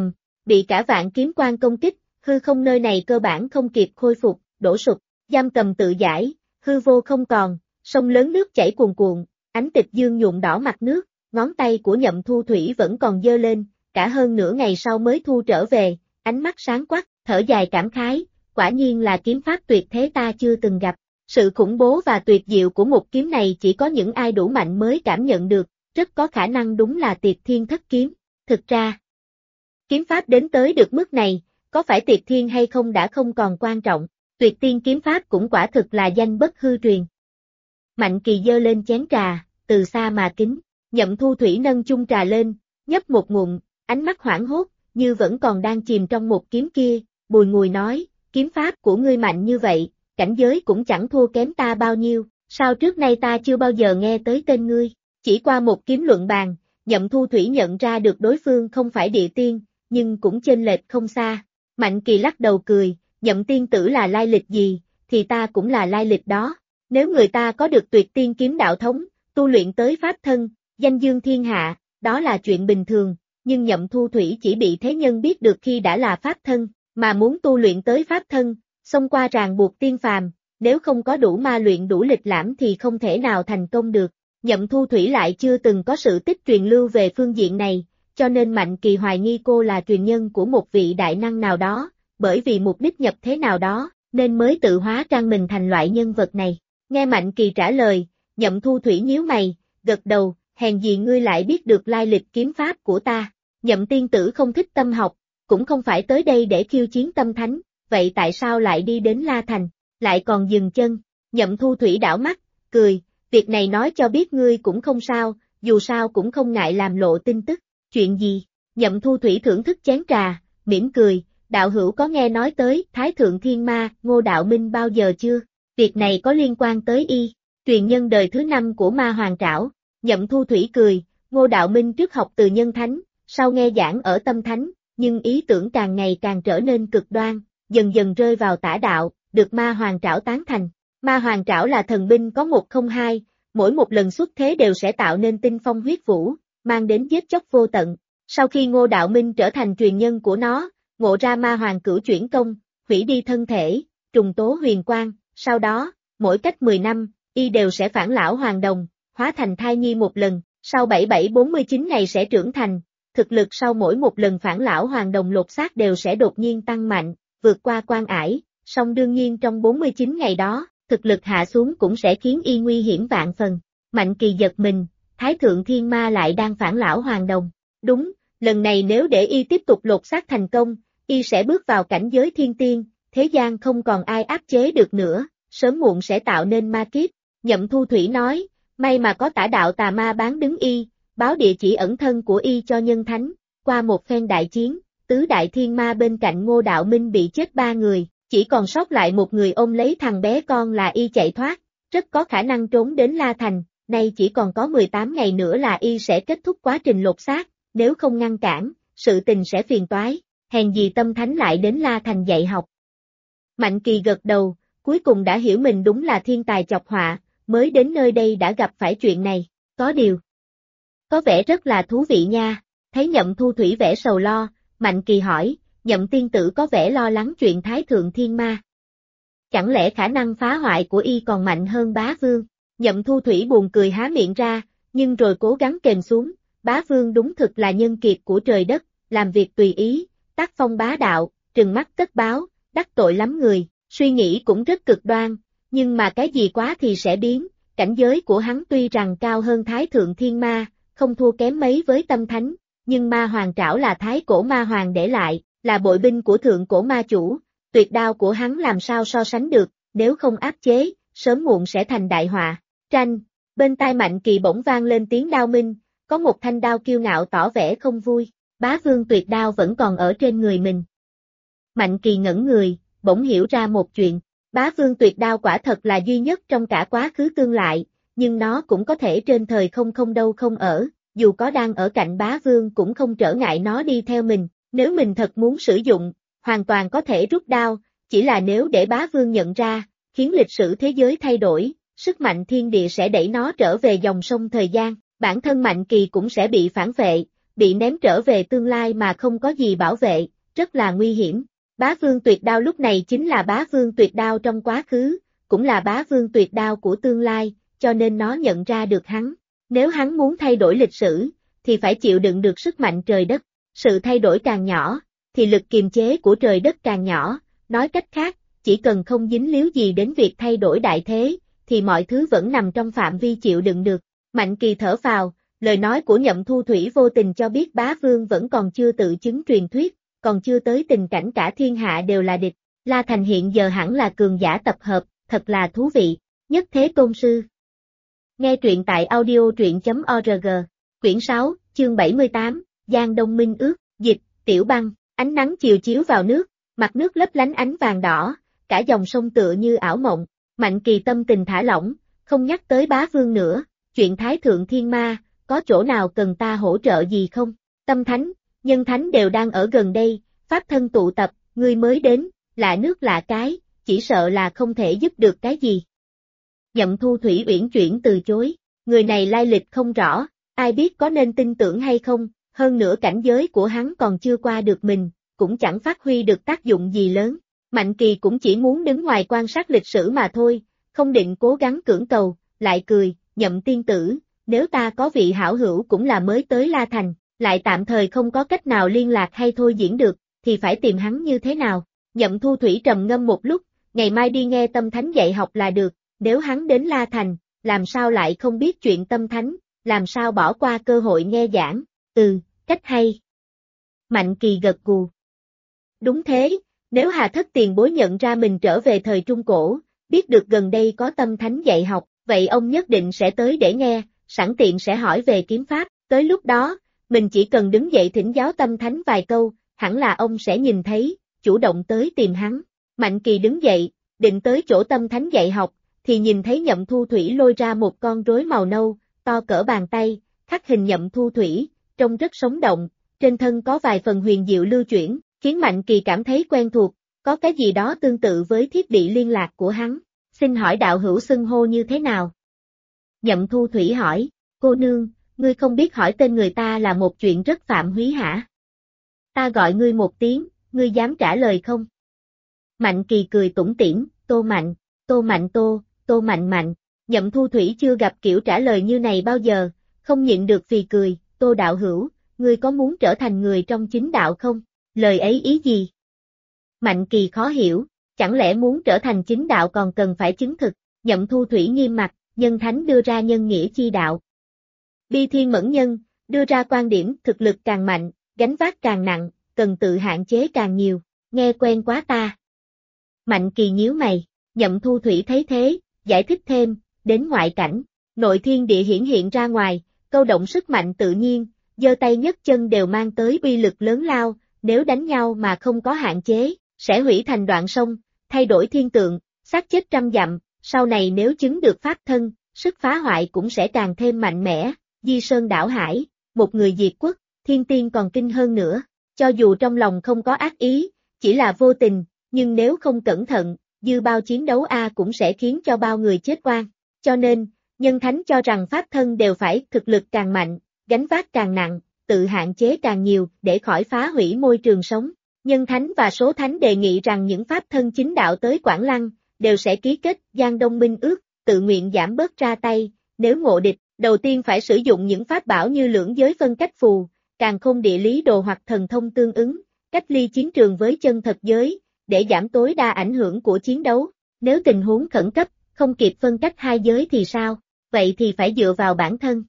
bị cả vạn kiếm quang công kích, hư không nơi này cơ bản không kịp khôi phục, đổ sụp, giam cầm tự giải, hư vô không còn, sông lớn nước chảy cuồn cuộn, ánh tịch dương nhuộm đỏ mặt nước, ngón tay của Nhậm Thu Thủy vẫn còn giơ lên, cả hơn nửa ngày sau mới thu trở về, ánh mắt sáng quắc, thở dài cảm khái, quả nhiên là kiếm pháp tuyệt thế ta chưa từng gặp. Sự khủng bố và tuyệt diệu của một kiếm này chỉ có những ai đủ mạnh mới cảm nhận được, rất có khả năng đúng là Tiệt Thiên Thất Kiếm. Thực ra, kiếm pháp đến tới được mức này, có phải Tiệt Thiên hay không đã không còn quan trọng, Tuyệt Tiên kiếm pháp cũng quả thực là danh bất hư truyền. Mạnh Kỳ giơ lên chén trà, từ xa mà kính, Nhậm Thu Thủy nâng chung trà lên, nhấp một ngụm, ánh mắt hoảng hốt, như vẫn còn đang chìm trong một kiếm kia, bùi ngùi nói, kiếm pháp của ngươi mạnh như vậy, cảnh giới cũng chẳng thua kém ta bao nhiêu, sao trước nay ta chưa bao giờ nghe tới tên ngươi, chỉ qua một kiếm luận bàn, Nhậm Thu Thủy nhận ra được đối phương không phải địa tiên, nhưng cũng chênh lệch không xa. Mạnh Kỳ lắc đầu cười, Nhậm tiên tử là lai lịch gì, thì ta cũng là lai lịch đó, nếu người ta có được Tuyệt Tiên kiếm đạo thống, tu luyện tới pháp thân, danh dương thiên hạ, đó là chuyện bình thường, nhưng Nhậm Thu Thủy chỉ bị thế nhân biết được khi đã là pháp thân, mà muốn tu luyện tới pháp thân, xông qua ràng buộc tiên phàm, nếu không có đủ ma luyện đủ lịch lãm thì không thể nào thành công được. Nhậm Thu Thủy lại chưa từng có sự tích truyền lưu về phương diện này, cho nên Mạnh Kỳ hoài nghi cô là truyền nhân của một vị đại năng nào đó, bởi vì mục đích nhập thế nào đó, nên mới tự hóa trang mình thành loại nhân vật này. Nghe Mạnh Kỳ trả lời, Nhậm Thu Thủy nhíu mày, gật đầu, hèn gì ngươi lại biết được lai lịch kiếm pháp của ta. Nhậm tiên tử không thích tâm học, cũng không phải tới đây để khiêu chiến tâm thánh, vậy tại sao lại đi đến La Thành, lại còn dừng chân? Nhậm Thu Thủy đảo mắt, cười, việc này nói cho biết ngươi cũng không sao, dù sao cũng không ngại làm lộ tin tức. Chuyện gì? Nhậm Thu Thủy thưởng thức chén trà, mỉm cười, đạo hữu có nghe nói tới Thái Thượng Thiên Ma, Ngô Đạo Minh bao giờ chưa? Việc này có liên quan tới y, truyền nhân đời thứ 5 của Ma Hoàng Trảo. Nhậm Thu Thủy cười, Ngô Đạo Minh trước học từ Nhân Thánh, sau nghe giảng ở Tâm Thánh, nhưng ý tưởng càng ngày càng trở nên cực đoan, dần dần rơi vào tả đạo, được Ma Hoàng Trảo tán thành. Ma Hoàng Trảo là thần binh có 102, mỗi một lần xuất thế đều sẽ tạo nên tinh phong huyết vũ, mang đến giết chóc vô tận. Sau khi Ngô Đạo Minh trở thành truyền nhân của nó, ngộ ra Ma Hoàng Cửu chuyển công, hủy đi thân thể, trùng tố huyền quang, sau đó, mỗi cách 10 năm, y đều sẽ phản lão hoàn đồng, hóa thành thai nhi một lần, sau 7749 ngày sẽ trưởng thành, thực lực sau mỗi một lần phản lão hoàn đồng lột xác đều sẽ đột nhiên tăng mạnh, vượt qua quan ải, song đương nhiên trong 49 ngày đó, thực lực hạ xuống cũng sẽ khiến y nguy hiểm vạn phần. Mạnh Kỳ giật mình, Thái Thượng Thiên Ma lại đang phản lão hoàn đồng. Đúng, lần này nếu để y tiếp tục lột xác thành công, y sẽ bước vào cảnh giới thiên tiên, thế gian không còn ai áp chế được nữa, sớm muộn sẽ tạo nên ma kiếp. Nhậm Thu Thủy nói, may mà có tả đạo tà ma bán đứng y, báo địa chỉ ẩn thân của y cho nhân thánh, qua một phen đại chiến, tứ đại thiên ma bên cạnh Ngô Đạo Minh bị chết 3 người, chỉ còn sót lại một người ôm lấy thằng bé con là y chạy thoát, rất có khả năng trốn đến La Thành, nay chỉ còn có 18 ngày nữa là y sẽ kết thúc quá trình lột xác, nếu không ngăn cản, sự tình sẽ phiền toái, hèn gì Tâm Thánh lại đến La Thành dạy học. Mạnh Kỳ gật đầu, cuối cùng đã hiểu mình đúng là thiên tài chọc họa, mới đến nơi đây đã gặp phải chuyện này, có điều. Có vẻ rất là thú vị nha, thấy Nhậm Thu Thủy vẻ sầu lo, Mạnh Kỳ hỏi, Nhậm tiên tử có vẻ lo lắng chuyện Thái Thượng Thiên Ma. Chẳng lẽ khả năng phá hoại của y còn mạnh hơn Bá Vương? Nhậm Thu Thủy buồn cười há miệng ra, nhưng rồi cố gắng kềm xuống, Bá Vương đúng thực là nhân kiệt của trời đất, làm việc tùy ý, tác phong bá đạo, trừng mắt tất báo, đắc tội lắm người, suy nghĩ cũng rất cực đoan, nhưng mà cái gì quá thì sẽ biến, cảnh giới của hắn tuy rằng cao hơn Thái Thượng Thiên Ma, không thua kém mấy với Tâm Thánh, nhưng Ma Hoàng Trảo là Thái Cổ Ma Hoàng để lại, là bội binh của Thượng Cổ Ma Chủ, tuyệt đao của hắn làm sao so sánh được, nếu không áp chế, sớm muộn sẽ thành đại họa. Tranh, bên tai Mạnh Kỳ bỗng vang lên tiếng đao minh, có một thanh đao kiêu ngạo tỏ vẻ không vui, Bá Vương tuyệt đao vẫn còn ở trên người mình. Mạnh Kỳ ngẩn người, bỗng hiểu ra một chuyện, Bá Vương tuyệt đao quả thật là duy nhất trong cả quá khứ tương lại, nhưng nó cũng có thể trên thời không đâu không ở, dù có đang ở cạnh Bá Vương cũng không trở ngại nó đi theo mình, nếu mình thật muốn sử dụng, hoàn toàn có thể rút đao, chỉ là nếu để Bá Vương nhận ra, khiến lịch sử thế giới thay đổi, sức mạnh thiên địa sẽ đẩy nó trở về dòng sông thời gian, bản thân Mạnh Kỳ cũng sẽ bị phản vệ, bị ném trở về tương lai mà không có gì bảo vệ, rất là nguy hiểm. Bá Vương tuyệt đao lúc này chính là Bá Vương tuyệt đao trong quá khứ, cũng là Bá Vương tuyệt đao của tương lai, cho nên nó nhận ra được hắn. Nếu hắn muốn thay đổi lịch sử, thì phải chịu đựng được sức mạnh trời đất. Sự thay đổi càng nhỏ, thì lực kiềm chế của trời đất càng nhỏ, nói cách khác, chỉ cần không dính líu gì đến việc thay đổi đại thế, thì mọi thứ vẫn nằm trong phạm vi chịu đựng được. Mạnh Kỳ thở phào, lời nói của Nhậm Thu Thủy vô tình cho biết Bá Vương vẫn còn chưa tự chứng truyền thuyết, còn chưa tới tình cảnh cả thiên hạ đều là địch. La Thành hiện giờ hẳn là cường giả tập hợp, thật là thú vị. Nhất Thế Tôn Sư. Nghe truyện tại audio.org, quyển 6, chương 78, Giang Đông Minh Ước, dịch, Tiểu Băng, ánh nắng chiều chiếu vào nước, mặt nước lấp lánh ánh vàng đỏ, cả dòng sông tựa như ảo mộng. Mạnh Kỳ tâm tình thả lỏng, không nhắc tới Bá Vương nữa, chuyện Thái Thượng Thiên Ma, có chỗ nào cần ta hỗ trợ gì không? Tâm Thánh, Nhân Thánh đều đang ở gần đây, pháp thân tụ tập, ngươi mới đến, lạ nước lạ cái, chỉ sợ là không thể giúp được cái gì. Nhậm Thu Thủy uyển chuyển từ chối, người này lai lịch không rõ, ai biết có nên tin tưởng hay không, hơn nữa cảnh giới của hắn còn chưa qua được mình, cũng chẳng phát huy được tác dụng gì lớn. Mạnh Kỳ cũng chỉ muốn đứng ngoài quan sát lịch sử mà thôi, không định cố gắng cưỡng cầu, lại cười, Nhậm tiên tử, nếu ta có vị hảo hữu cũng là mới tới La Thành, lại tạm thời không có cách nào liên lạc hay thôi diễn được, thì phải tìm hắn như thế nào? Nhậm Thu Thủy trầm ngâm một lúc, ngày mai đi nghe Tâm Thánh dạy học là được, nếu hắn đến La Thành, làm sao lại không biết chuyện Tâm Thánh, làm sao bỏ qua cơ hội nghe giảng, cách hay. Mạnh Kỳ gật gù. Đúng thế, nếu Hà Thất tiền bối nhận ra mình trở về thời Trung Cổ, biết được gần đây có Tâm Thánh dạy học, vậy ông nhất định sẽ tới để nghe, sẵn tiện sẽ hỏi về kiếm pháp, tới lúc đó, mình chỉ cần đứng dậy thỉnh giáo Tâm Thánh vài câu, hẳn là ông sẽ nhìn thấy, chủ động tới tìm hắn. Mạnh Kỳ đứng dậy, định tới chỗ Tâm Thánh dạy học, thì nhìn thấy Nhậm Thu Thủy lôi ra một con rối màu nâu, to cỡ bàn tay, khắc hình Nhậm Thu Thủy, trông rất sống động, trên thân có vài phần huyền diệu lưu chuyển, khiến Mạnh Kỳ cảm thấy quen thuộc, có cái gì đó tương tự với thiết bị liên lạc của hắn. Xin hỏi đạo hữu xưng hô như thế nào? Nhậm Thu Thủy hỏi, cô nương, ngươi không biết hỏi tên người ta là một chuyện rất phạm húy hả? Ta gọi ngươi một tiếng, ngươi dám trả lời không? Mạnh Kỳ cười tủm tỉm, Tô Mạnh, Tô Mạnh Tô Mạnh Mạnh. Nhậm Thu Thủy chưa gặp kiểu trả lời như này bao giờ, không nhịn được phì cười, Tô đạo hữu, ngươi có muốn trở thành người trong chính đạo không? Lời ấy ý gì? Mạnh Kỳ khó hiểu, chẳng lẽ muốn trở thành chính đạo còn cần phải chứng thực? Nhậm Thu Thủy nghiêm mặt, nhân thánh đưa ra nhân nghĩa chi đạo. Bi Thiên Mẫn Nhân, đưa ra quan điểm thực lực càng mạnh, gánh vác càng nặng, cần tự hạn chế càng nhiều, nghe quen quá ta. Mạnh Kỳ nhíu mày, Nhậm Thu Thủy thấy thế, giải thích thêm, đến ngoại cảnh, nội thiên địa hiển hiện ra ngoài, câu động sức mạnh tự nhiên, giơ tay nhấc chân đều mang tới uy lực lớn lao, nếu đánh nhau mà không có hạn chế, sẽ hủy thành đoạn sông, thay đổi thiên tượng, xác chết trăm dặm, sau này nếu chứng được pháp thân, sức phá hoại cũng sẽ càng thêm mạnh mẽ, di sơn đảo hải, một người diệt quốc, thiên tiên còn kinh hơn nữa, cho dù trong lòng không có ác ý, chỉ là vô tình, nhưng nếu không cẩn thận, dư bao chiến đấu cũng sẽ khiến cho bao người chết oan, cho nên, nhân thánh cho rằng pháp thân đều phải thực lực càng mạnh, gánh vác càng nặng, tự hạn chế càng nhiều để khỏi phá hủy môi trường sống. Nhân thánh và số thánh đề nghị rằng những pháp thân chính đạo tới Quảng Lăng, đều sẽ ký kết Giang Đông Minh ước, tự nguyện giảm bớt ra tay, nếu ngộ địch, đầu tiên phải sử dụng những pháp bảo như lưỡng giới phân cách phù, càn khôn địa lý đồ hoặc thần thông tương ứng, cách ly chiến trường với chân thật giới, để giảm tối đa ảnh hưởng của chiến đấu. Nếu tình huống khẩn cấp, không kịp phân cách hai giới thì sao? Vậy thì phải dựa vào bản thân.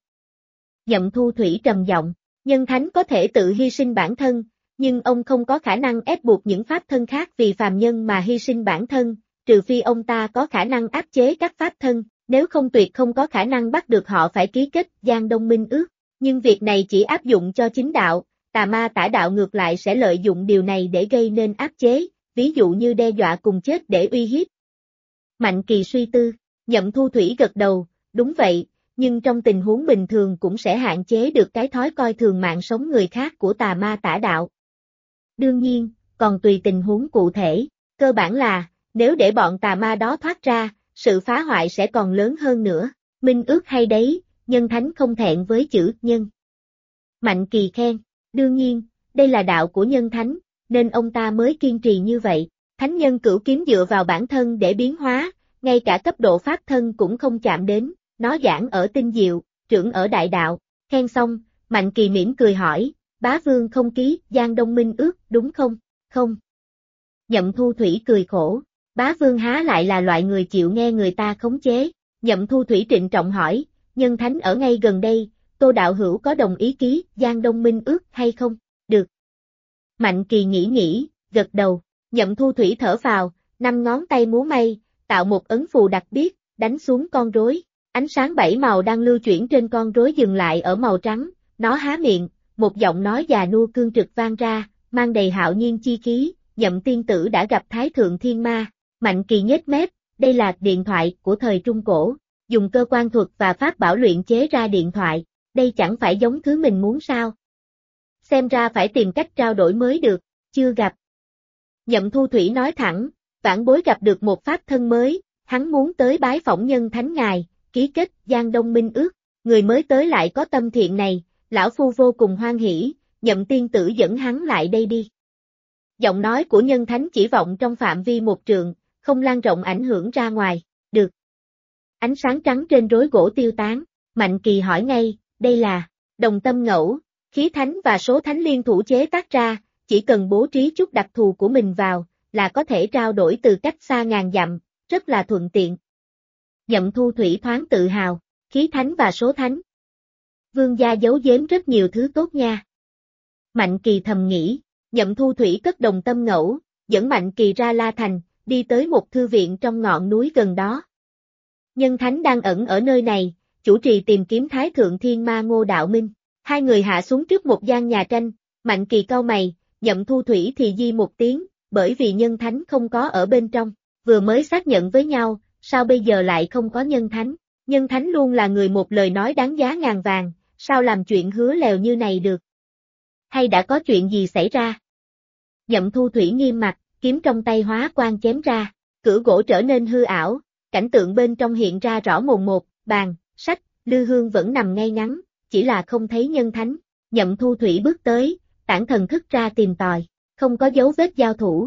Nhậm Thu Thủy trầm giọng, nhân thánh có thể tự hy sinh bản thân, nhưng ông không có khả năng ép buộc những pháp thân khác vì phàm nhân mà hy sinh bản thân, trừ phi ông ta có khả năng áp chế các pháp thân, nếu không tuyệt không có khả năng bắt được họ phải ký kết Giang Đông Minh ước. Nhưng việc này chỉ áp dụng cho chính đạo, tà ma tả đạo ngược lại sẽ lợi dụng điều này để gây nên áp chế, ví dụ như đe dọa cùng chết để uy hiếp. Mạnh Kỳ suy tư, Nhậm Thu Thủy gật đầu, đúng vậy, nhưng trong tình huống bình thường cũng sẽ hạn chế được cái thói coi thường mạng sống người khác của tà ma tả đạo. Đương nhiên, còn tùy tình huống cụ thể, cơ bản là, nếu để bọn tà ma đó thoát ra, sự phá hoại sẽ còn lớn hơn nữa, minh ước hay đấy, nhân thánh không thẹn với chữ nhân. Mạnh Kỳ khen, đương nhiên, đây là đạo của nhân thánh, nên ông ta mới kiên trì như vậy, thánh nhân cửu kiếm dựa vào bản thân để biến hóa, ngay cả cấp độ pháp thân cũng không chạm đến, nó giảng ở tinh diệu, trưởng ở đại đạo, khen xong, Mạnh Kỳ mỉm cười hỏi, bá vương không ký Giang Đông Minh ước đúng không? Không. Nhậm Thu Thủy cười khổ, bá vương há lại là loại người chịu nghe người ta khống chế. Nhậm Thu Thủy trịnh trọng hỏi, nhân thánh ở ngay gần đây, Tô đạo hữu có đồng ý ký Giang Đông Minh ước hay không? Được. Mạnh Kỳ nghĩ, gật đầu, Nhậm Thu Thủy thở phào, 5 ngón tay múa may, tạo một ấn phù đặc biệt, đánh xuống con rối. Ánh sáng 7 màu đang lưu chuyển trên con rối dừng lại ở màu trắng, nó há miệng, một giọng nói già nua cương trực vang ra, mang đầy hạo nhiên chi khí, Nhậm tiên tử đã gặp Thái Thượng Thiên Ma. Mạnh Kỳ nhếch mép, đây là điện thoại của thời Trung Cổ, dùng cơ quan thuật và pháp bảo luyện chế ra điện thoại, đây chẳng phải giống thứ mình muốn sao? Xem ra phải tìm cách trao đổi mới được, chưa gặp. Nhậm Thu Thủy nói thẳng, vãn bối gặp được một pháp thân mới, hắn muốn tới bái phỏng nhân thánh ngài, ký kết Giang Đông Minh ước, người mới tới lại có tâm thiện này, lão phu vô cùng hoan hỉ, Nhậm tiên tử dẫn hắn lại đây đi. Giọng nói của nhân thánh chỉ vọng trong phạm vi một trượng, không lan rộng ảnh hưởng ra ngoài, được. Ánh sáng trắng trên rối gỗ tiêu tán, Mạnh Kỳ hỏi ngay, đây là đồng tâm ngẫu, khí thánh và số thánh liên thủ chế tác ra, chỉ cần bố trí chút đặc thù của mình vào, là có thể trao đổi từ cách xa ngàn dặm, rất là thuận tiện. Nhậm Thu Thủy thoáng tự hào, khí thánh và số thánh. Vương gia giấu giếm rất nhiều thứ tốt nha. Mạnh Kỳ thầm nghĩ, Nhậm Thu Thủy cất đồng tâm ngẫu, dẫn Mạnh Kỳ ra La Thành, đi tới một thư viện trong ngọn núi gần đó. Nhân thánh đang ẩn ở nơi này, chủ trì tìm kiếm Thái Thượng Thiên Ma Ngô Đạo Minh. Hai người hạ xuống trước một gian nhà tranh, Mạnh Kỳ cau mày, Nhậm Thu Thủy thì di một tiếng, bởi vì nhân thánh không có ở bên trong, vừa mới xác nhận với nhau, sao bây giờ lại không có nhân thánh? Nhân thánh luôn là người một lời nói đáng giá ngàn vàng, sao làm chuyện hứa lèo như này được? hay đã có chuyện gì xảy ra? Nhậm Thu Thủy nghiêm mặt, kiếm trong tay hóa quang chém ra, cửa gỗ trở nên hư ảo, cảnh tượng bên trong hiện ra rõ mồn một, bàn, sách, lư hương vẫn nằm ngay ngắn, chỉ là không thấy nhân thánh. Nhậm Thu Thủy bước tới, tản thần thức ra tìm tòi, không có dấu vết giao thủ.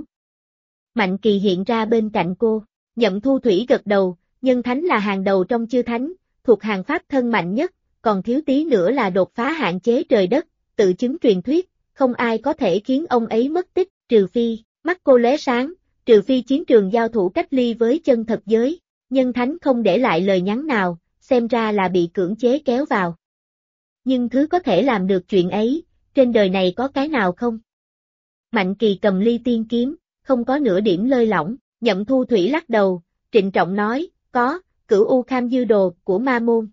Mạnh Kỳ hiện ra bên cạnh cô, Nhậm Thu Thủy gật đầu, nhân thánh là hàng đầu trong chư thánh, thuộc hàng pháp thân mạnh nhất, còn thiếu tí nữa là đột phá hạn chế trời đất, tự chứng truyền thuyết, không ai có thể khiến ông ấy mất tích, trừ phi, mắt cô lóe sáng, trừ phi chiến trường giao thủ cách ly với chân thật giới, nhân thánh không để lại lời nhắn nào, xem ra là bị cưỡng chế kéo vào. Nhưng thứ có thể làm được chuyện ấy, trên đời này có cái nào không? Mạnh Kỳ cầm ly tiên kiếm, không có nửa điểm lơi lỏng, Nhậm Thu Thủy lắc đầu, trịnh trọng nói, có, Cửu U Kham Dư Đồ của Ma Môn.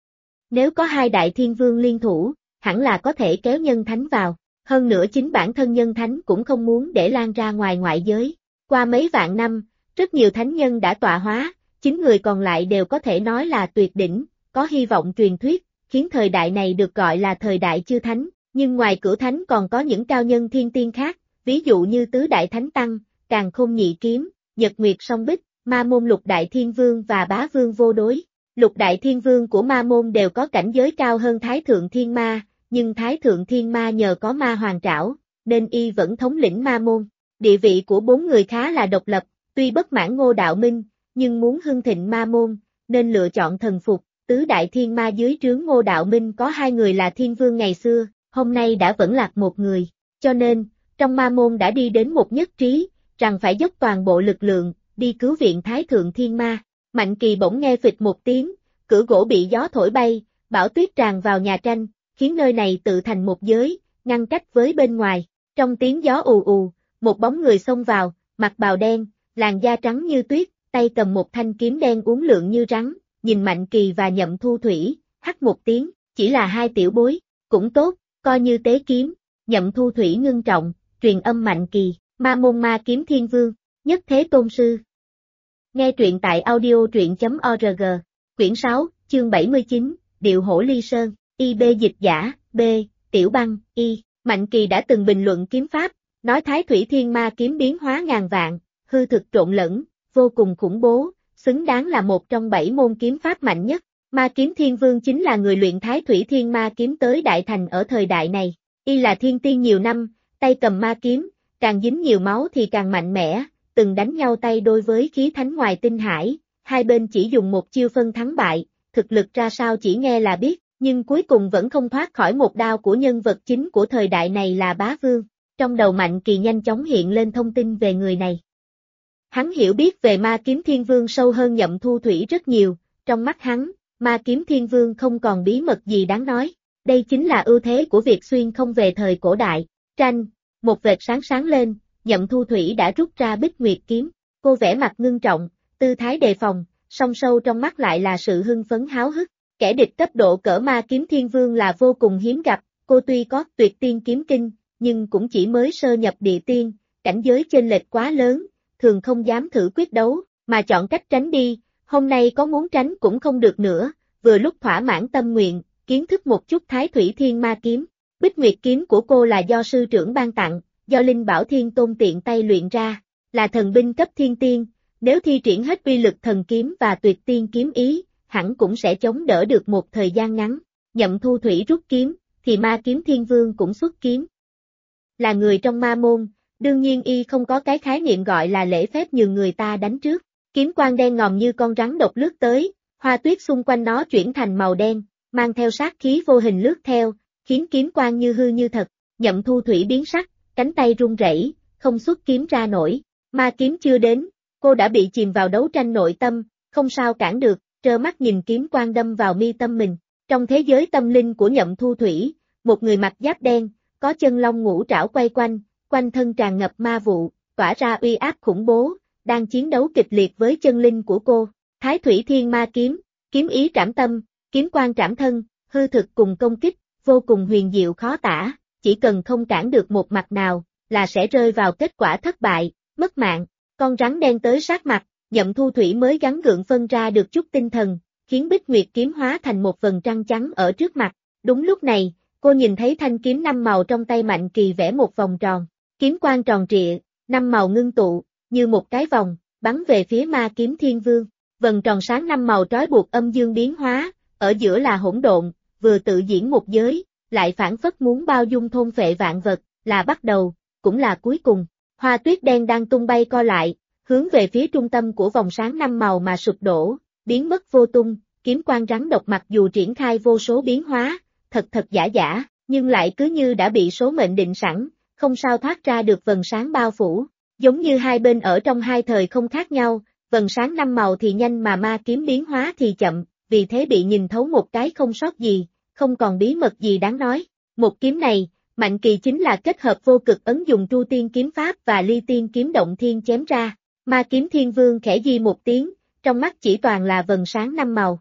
Nếu có hai đại thiên vương liên thủ, hẳn là có thể kéo nhân thánh vào, hơn nữa chính bản thân nhân thánh cũng không muốn để lan ra ngoài ngoại giới. Qua mấy vạn năm, rất nhiều thánh nhân đã tọa hóa, 9 người còn lại đều có thể nói là tuyệt đỉnh, có hy vọng truyền thuyết, khiến thời đại này được gọi là thời đại chư thánh, nhưng ngoài Cửu Thánh còn có những cao nhân thiên tiên khác, ví dụ như Tứ Đại Thánh Tăng, Càn Khôn Nhị Kiếm, Nhật Nguyệt Song Bích, Ma Môn Lục Đại Thiên Vương và Bá Vương Vô Đối. Lục Đại Thiên Vương của Ma Môn đều có cảnh giới cao hơn Thái Thượng Thiên Ma, nhưng Thái Thượng Thiên Ma nhờ có Ma Hoàng Trảo, nên y vẫn thống lĩnh Ma Môn. Địa vị của 4 người khá là độc lập, tuy bất mãn Ngô Đạo Minh, nhưng muốn hưng thịnh Ma Môn, nên lựa chọn thần phục. Tứ Đại Thiên Ma dưới trướng Ngô Đạo Minh có 2 người là Thiên Vương ngày xưa, hôm nay đã vẫn lạc một người, cho nên, trong Ma Môn đã đi đến một nhất trí, rằng phải dốc toàn bộ lực lượng, đi cứu viện Thái Thượng Thiên Ma. Mạnh Kỳ bỗng nghe phịch một tiếng, cửa gỗ bị gió thổi bay, bão tuyết tràn vào nhà tranh, khiến nơi này tự thành một giới, ngăn cách với bên ngoài. Trong tiếng gió ù ù, một bóng người xông vào, mặc bào đen, làn da trắng như tuyết, tay cầm một thanh kiếm đen uốn lượn như rắn, nhìn Mạnh Kỳ và Nhậm Thu Thủy, hắt một tiếng, chỉ là 2 tiểu bối, cũng tốt, coi như tế kiếm. Nhậm Thu Thủy ngưng trọng, truyền âm Mạnh Kỳ, Ma Môn Ma Kiếm Thiên Vương, Nhất Thế Tôn Sư. Nghe truyện tại audio truyện.org, quyển 6, chương 79, Điệu Hổ Ly Sơn, IB dịch giả, B, Tiểu Băng, Y. Mạnh Kỳ đã từng bình luận kiếm pháp, nói Thái Thủy Thiên Ma kiếm biến hóa ngàn vạn, hư thực trộn lẫn, vô cùng khủng bố, xứng đáng là một trong 7 môn kiếm pháp mạnh nhất. Ma Kiếm Thiên Vương chính là người luyện Thái Thủy Thiên Ma kiếm tới đại thành ở thời đại này. Y là thiên tiên nhiều năm, tay cầm ma kiếm, càng dính nhiều máu thì càng mạnh mẽ, từng đánh nhau tay đôi với khí thánh ngoài tinh hải, hai bên chỉ dùng một chiêu phân thắng bại, thực lực ra sao chỉ nghe là biết, nhưng cuối cùng vẫn không thoát khỏi một đao của nhân vật chính của thời đại này là Bá Vương. Trong đầu Mạnh Kỳ nhanh chóng hiện lên thông tin về người này. Hắn hiểu biết về Ma Kiếm Thiên Vương sâu hơn Nhậm Thu Thủy rất nhiều, trong mắt hắn, Ma Kiếm Thiên Vương không còn bí mật gì đáng nói. Đây chính là ưu thế của việc xuyên không về thời cổ đại. Tranh, một vệt sáng sáng lên, Nhậm Thu Thủy đã rút ra Bích Nguyệt kiếm, cô vẽ mặt ngưng trọng, tư thái đề phòng, song sâu trong mắt lại là sự hưng phấn háo hức. Kẻ địch cấp độ cỡ Ma Kiếm Thiên Vương là vô cùng hiếm gặp, cô tuy có Tuyệt Tiên kiếm kinh, nhưng cũng chỉ mới sơ nhập địa tiên, cảnh giới chênh lệch quá lớn, thường không dám thử quyết đấu, mà chọn cách tránh đi, hôm nay có muốn tránh cũng không được nữa, vừa lúc thỏa mãn tâm nguyện, kiến thức một chút Thái Thủy Thiên Ma kiếm. Bích Nguyệt kiếm của cô là do sư trưởng ban tặng, do Linh Bảo Thiên Tôn tiện tay luyện ra, là thần binh cấp thiên tiên, nếu thi triển hết uy lực thần kiếm và Tuyệt Tiên kiếm ý, hẳn cũng sẽ chống đỡ được một thời gian ngắn. Nhậm Thu Thủy rút kiếm, thì Ma Kiếm Thiên Vương cũng xuất kiếm. Là người trong ma môn, đương nhiên y không có cái khái niệm gọi là lễ phép nhường người ta đánh trước. Kiếm quang đen ngòm như con rắn độc lướt tới, hoa tuyết xung quanh nó chuyển thành màu đen, mang theo sát khí vô hình lướt theo, khiến kiếm quang như hư như thật. Nhậm Thu Thủy biến sắc, cánh tay run rẩy, không xuất kiếm ra nổi. Ma kiếm chưa đến, cô đã bị chìm vào đấu tranh nội tâm, không sao cản được, trơ mắt nhìn kiếm quang đâm vào mi tâm mình. Trong thế giới tâm linh của Nhậm Thu Thủy, một người mặc giáp đen, có chân long ngũ trảo quay quanh, quanh thân tràn ngập ma vụ, tỏa ra uy áp khủng bố, đang chiến đấu kịch liệt với chân linh của cô. Thái Thủy Thiên Ma kiếm, kiếm ý trảm tâm, kiếm quang trảm thân, hư thực cùng công kích, vô cùng huyền diệu khó tả, chỉ cần không cản được một mặt nào, là sẽ rơi vào kết quả thất bại, mất mạng. Con rắn đen tới sát mặt, Nhậm Thu Thủy mới gắng gượng phân ra được chút tinh thần, khiến Bích Nguyệt kiếm hóa thành một vầng trăng trắng ở trước mặt. Đúng lúc này, Cô nhìn thấy thanh kiếm 5 màu trong tay Mạnh Kỳ vẽ một vòng tròn, kiếm quang tròn trịa, 5 màu ngưng tụ, như một cái vòng, bắn về phía Ma Kiếm Thiên Vương. Vầng tròn sáng 5 màu trói buộc âm dương biến hóa, ở giữa là hỗn độn, vừa tự diễn một giới, lại phản phất muốn bao dung thôn phệ vạn vật, là bắt đầu, cũng là cuối cùng. Hoa tuyết đen đang tung bay co lại, hướng về phía trung tâm của vòng sáng 5 màu mà sụp đổ, biến mất vô tung, kiếm quang rắn độc mặc dù triển khai vô số biến hóa, thật giả, nhưng lại cứ như đã bị số mệnh định sẵn, không sao thoát ra được vầng sáng bao phủ, giống như hai bên ở trong hai thời không khác nhau, vầng sáng 5 màu thì nhanh mà ma kiếm biến hóa thì chậm, vì thế bị nhìn thấu một cái không sót gì, không còn bí mật gì đáng nói. Một kiếm này, Mạnh Kỳ chính là kết hợp vô cực ấn dùng Tru Tiên kiếm pháp và Ly Tiên kiếm động thiên chém ra. Ma Kiếm Thiên Vương khẽ di một tiếng, trong mắt chỉ toàn là vầng sáng 5 màu.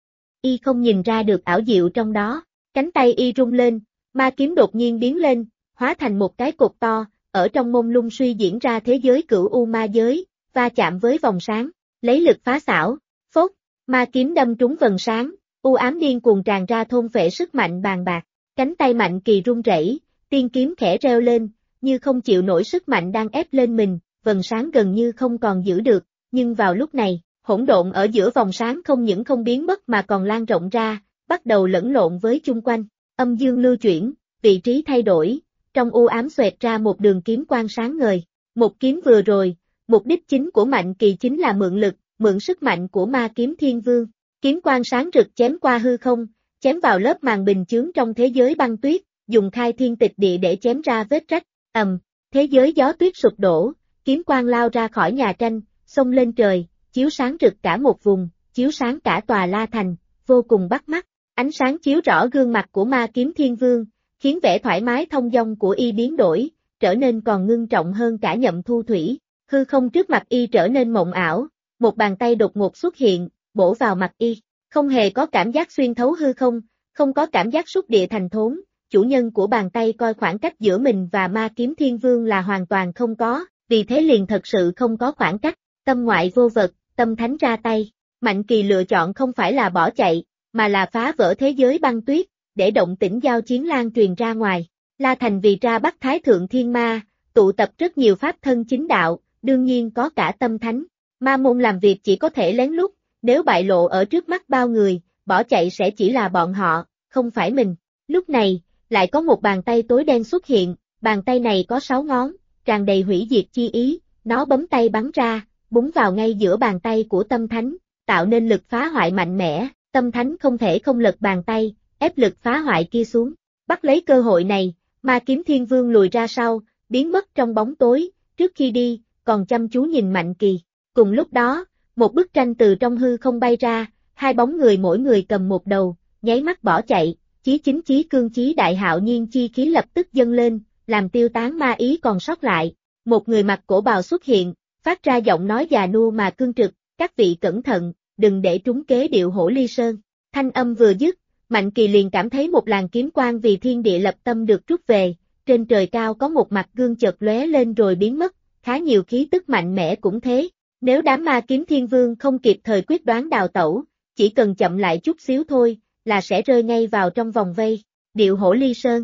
Y không nhìn ra được ảo diệu trong đó, cánh tay y rung lên, ma kiếm đột nhiên biến lên, hóa thành một cái cột to, ở trong mông lung suy diễn ra thế giới cửu u ma giới, va chạm với vòng sáng, lấy lực phá xảo, phốt, ma kiếm đâm trúng vầng sáng, u ám điên cuồng tràn ra thôn phệ sức mạnh bàn bạc, cánh tay Mạnh Kỳ run rẩy, tiên kiếm khẽ reo lên, như không chịu nổi sức mạnh đang ép lên mình, vầng sáng gần như không còn giữ được, nhưng vào lúc này, hỗn độn ở giữa vòng sáng không những không biến mất mà còn lan rộng ra, bắt đầu lẫn lộn với chung quanh, âm dương lưu chuyển, vị trí thay đổi, trong u ám xoẹt ra một đường kiếm quang sáng ngời. Một kiếm vừa rồi, mục đích chính của Mạnh Kỳ chính là mượn lực, mượn sức mạnh của Ma Kiếm Thiên Vương. Kiếm quang sáng rực chém qua hư không, chém vào lớp màn bình chướng trong thế giới băng tuyết, dùng khai thiên tịch địa để chém ra vết rách, thế giới gió tuyết sụp đổ, kiếm quang lao ra khỏi nhà tranh, xông lên trời, chiếu sáng rực cả một vùng, chiếu sáng cả tòa La Thành, vô cùng bắt mắt. Ánh sáng chiếu rõ gương mặt của Ma Kiếm Thiên Vương, khiến vẻ thoải mái thông dong của y biến đổi, trở nên còn ngưng trọng hơn cả Nhậm Thu Thủy. Hư không trước mặt y trở nên mộng ảo, một bàn tay đột ngột xuất hiện, bổ vào mặt y, không hề có cảm giác xuyên thấu hư không, không có cảm giác xúc địa thành thốn, chủ nhân của bàn tay coi khoảng cách giữa mình và Ma Kiếm Thiên Vương là hoàn toàn không có, vì thế liền thật sự không có khoảng cách, tâm ngoại vô vật, tâm thánh ra tay. Mạnh Kỳ lựa chọn không phải là bỏ chạy, mà là phá vỡ thế giới băng tuyết, để động tĩnh giao chiến lan truyền ra ngoài. La Thành vì ra bắt Thái Thượng Thiên Ma, tụ tập rất nhiều pháp thân chính đạo, đương nhiên có cả tâm thánh. Ma môn làm việc chỉ có thể lén lút, nếu bại lộ ở trước mắt bao người, bỏ chạy sẽ chỉ là bọn họ, không phải mình. Lúc này, lại có một bàn tay tối đen xuất hiện, bàn tay này có 6 ngón, tràn đầy hủy diệt chi ý, nó bấm tay bắn ra, búng vào ngay giữa bàn tay của tâm thánh, tạo nên lực phá hoại mạnh mẽ, tâm thánh không thể không lật bàn tay, ép lực phá hoại kia xuống. Bắt lấy cơ hội này, Ma Kiếm Thiên Vương lùi ra sau, biến mất trong bóng tối, trước khi đi, còn chăm chú nhìn Mạnh Kỳ. Cùng lúc đó, một bức tranh từ trong hư không bay ra, hai bóng người mỗi người cầm một đầu, nháy mắt bỏ chạy, chí chính chí cương chí đại hạo nhiên chi khí lập tức dâng lên, làm tiêu tán ma ý còn sót lại. Một người mặc cổ bào xuất hiện, phát ra giọng nói già nua mà cương trực, các vị cẩn thận, đừng để trúng kế điệu Hổ Ly Sơn. Thanh âm vừa dứt, Mạnh Kỳ liền cảm thấy một làn kiếm quang vì thiên địa lập tâm được rút về, trên trời cao có một mặt gương chợt lóe lên rồi biến mất, khá nhiều khí tức mạnh mẽ cũng thế. Nếu đám Ma Kiếm Thiên Vương không kịp thời quyết đoán đào tẩu, chỉ cần chậm lại chút xíu thôi, là sẽ rơi ngay vào trong vòng vây, điệu Hổ Ly Sơn.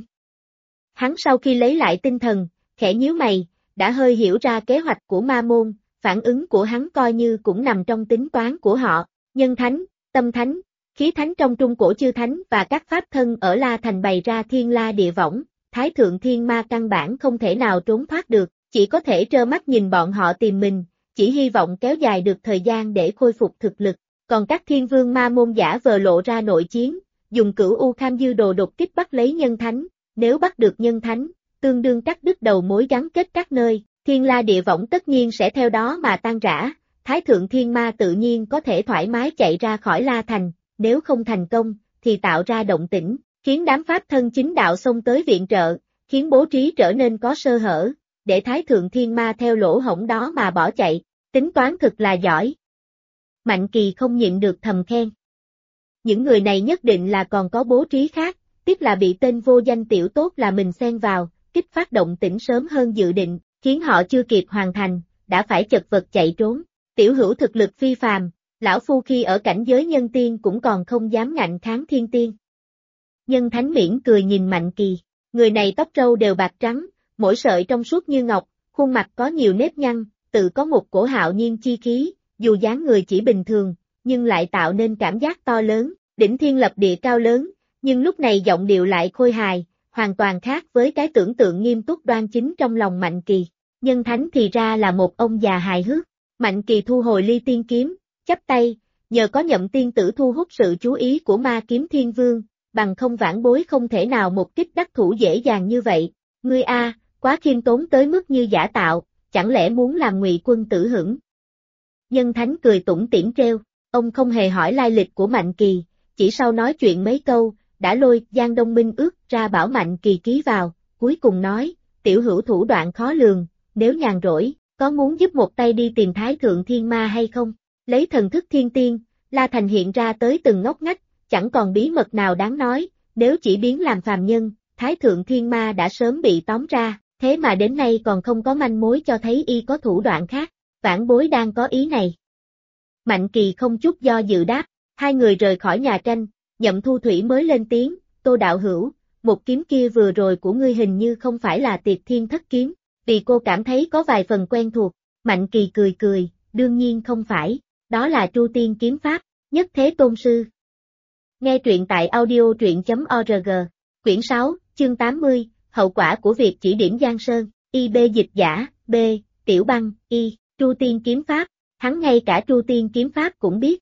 Hắn sau khi lấy lại tinh thần, khẽ nhíu mày, đã hơi hiểu ra kế hoạch của ma môn, phản ứng của hắn coi như cũng nằm trong tính toán của họ, nhân thánh, tâm thánh, khí thánh trong trung cổ chư thánh và các pháp thân ở La Thành bày ra thiên la địa võng, Thái Thượng Thiên Ma căn bản không thể nào trốn thoát được, chỉ có thể trơ mắt nhìn bọn họ tìm mình, chỉ hy vọng kéo dài được thời gian để khôi phục thực lực, còn các thiên vương ma môn giả vờ lộ ra nội chiến, dùng cửu u kham dư đồ đột kích bắt lấy nhân thánh, nếu bắt được nhân thánh, tương đương cắt đứt đầu mối gắn kết các nơi, thiên la địa võng tất nhiên sẽ theo đó mà tan rã, Thái Thượng Thiên Ma tự nhiên có thể thoải mái chạy ra khỏi La Thành, nếu không thành công, thì tạo ra động tĩnh, khiến đám pháp thân chính đạo xông tới viện trợ, khiến bố trí trở nên có sơ hở, để Thái Thượng Thiên Ma theo lỗ hổng đó mà bỏ chạy, tính toán thực là giỏi. Mạnh Kỳ không nhịn được thầm khen. Những người này nhất định là còn có bố trí khác, tiếc là bị tên vô danh tiểu tốt là mình xen vào, kích phát động tĩnh sớm hơn dự định, khiến họ chưa kịp hoàn thành, đã phải chật vật chạy trốn. Tiểu hữu thực lực phi phàm, lão phu khi ở cảnh giới nhân tiên cũng còn không dám ngạnh kháng thiên tiên. Nhân Thánh mỉm cười nhìn Mạnh Kỳ. Người này tóc râu đều bạc trắng, mỗi sợi trong suốt như ngọc, khuôn mặt có nhiều nếp nhăn, tự có một cổ hạo nhiên chi khí, dù dáng người chỉ bình thường, nhưng lại tạo nên cảm giác to lớn, đỉnh thiên lập địa cao lớn, nhưng lúc này giọng điệu lại khôi hài, hoàn toàn khác với cái tưởng tượng nghiêm túc đoan chính trong lòng Mạnh Kỳ. Nhân Thánh thì ra là một ông già hài hước. Mạnh Kỳ thu hồi ly tiên kiếm, chắp tay, nhờ có Nhậm tiên tử thu hút sự chú ý của Ma Kiếm Thiên Vương, bằng không vãn bối không thể nào một kích đắc thủ dễ dàng như vậy. Ngươi a, quá khiêm tốn tới mức như giả tạo, chẳng lẽ muốn làm Ngụy quân tử hưởng? Nhân Thánh cười tủm tỉm trêu, ông không hề hỏi lai lịch của Mạnh Kỳ, chỉ sau nói chuyện mấy câu, đã lôi Giang Đông Minh ước ra bảo Mạnh Kỳ ký vào, cuối cùng nói, tiểu hữu thủ đoạn khó lường, nếu nhàn rỗi, có muốn giúp một tay đi tìm Thái Thượng Thiên Ma hay không? Lấy thần thức thiên tiên, La Thành hiện ra tới từng ngóc ngách, chẳng còn bí mật nào đáng nói, nếu chỉ biến làm phàm nhân, Thái Thượng Thiên Ma đã sớm bị tóm ra, thế mà đến nay còn không có manh mối cho thấy y có thủ đoạn khác, vãn bối đang có ý này. Mạnh Kỳ không chút do dự đáp, hai người rời khỏi nhà tranh, Nhậm Thu Thủy mới lên tiếng, Tô đạo hữu, một kiếm kia vừa rồi của ngươi hình như không phải là Tiệt Thiên Thất Kiếm, vì cô cảm thấy có vài phần quen thuộc. Mạnh Kỳ cười cười, đương nhiên không phải, đó là Tru Tiên Kiếm Pháp, Nhất Thế Tôn Sư. Nghe truyện tại audio truyện.org, quyển 6, chương 80, hậu quả của việc chỉ điểm Giang Sơn, IB dịch giả, B, Tiểu Băng, Y, Tru Tiên Kiếm Pháp, hắn ngay cả Tru Tiên Kiếm Pháp cũng biết.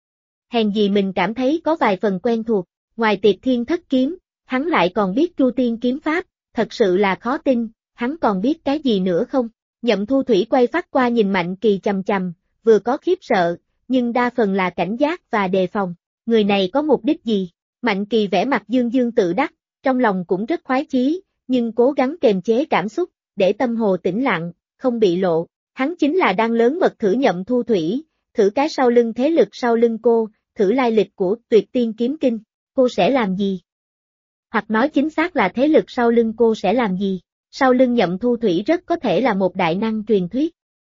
Hèn gì mình cảm thấy có vài phần quen thuộc, ngoài Tiệt Thiên Thất Kiếm, hắn lại còn biết Tru Tiên Kiếm Pháp, thật sự là khó tin, hắn còn biết cái gì nữa không? Nhậm Thu Thủy quay phát qua nhìn Mạnh Kỳ chằm chằm, vừa có khiếp sợ, nhưng đa phần là cảnh giác và đề phòng. Người này có mục đích gì? Mạnh Kỳ vẻ mặt dương dương tự đắc, trong lòng cũng rất khoái chí, nhưng cố gắng kềm chế cảm xúc, để tâm hồ tĩnh lặng, không bị lộ. Hắn chính là đang lớn mật thử Nhậm Thu Thủy, thử cái sau lưng thế lực sau lưng cô, thử lai lịch của Tuyệt Tiên Kiếm Kinh. Cô sẽ làm gì? Hoặc nói chính xác là thế lực sau lưng cô sẽ làm gì? Sau lưng Nhậm Thu Thủy rất có thể là một đại năng truyền thuyết.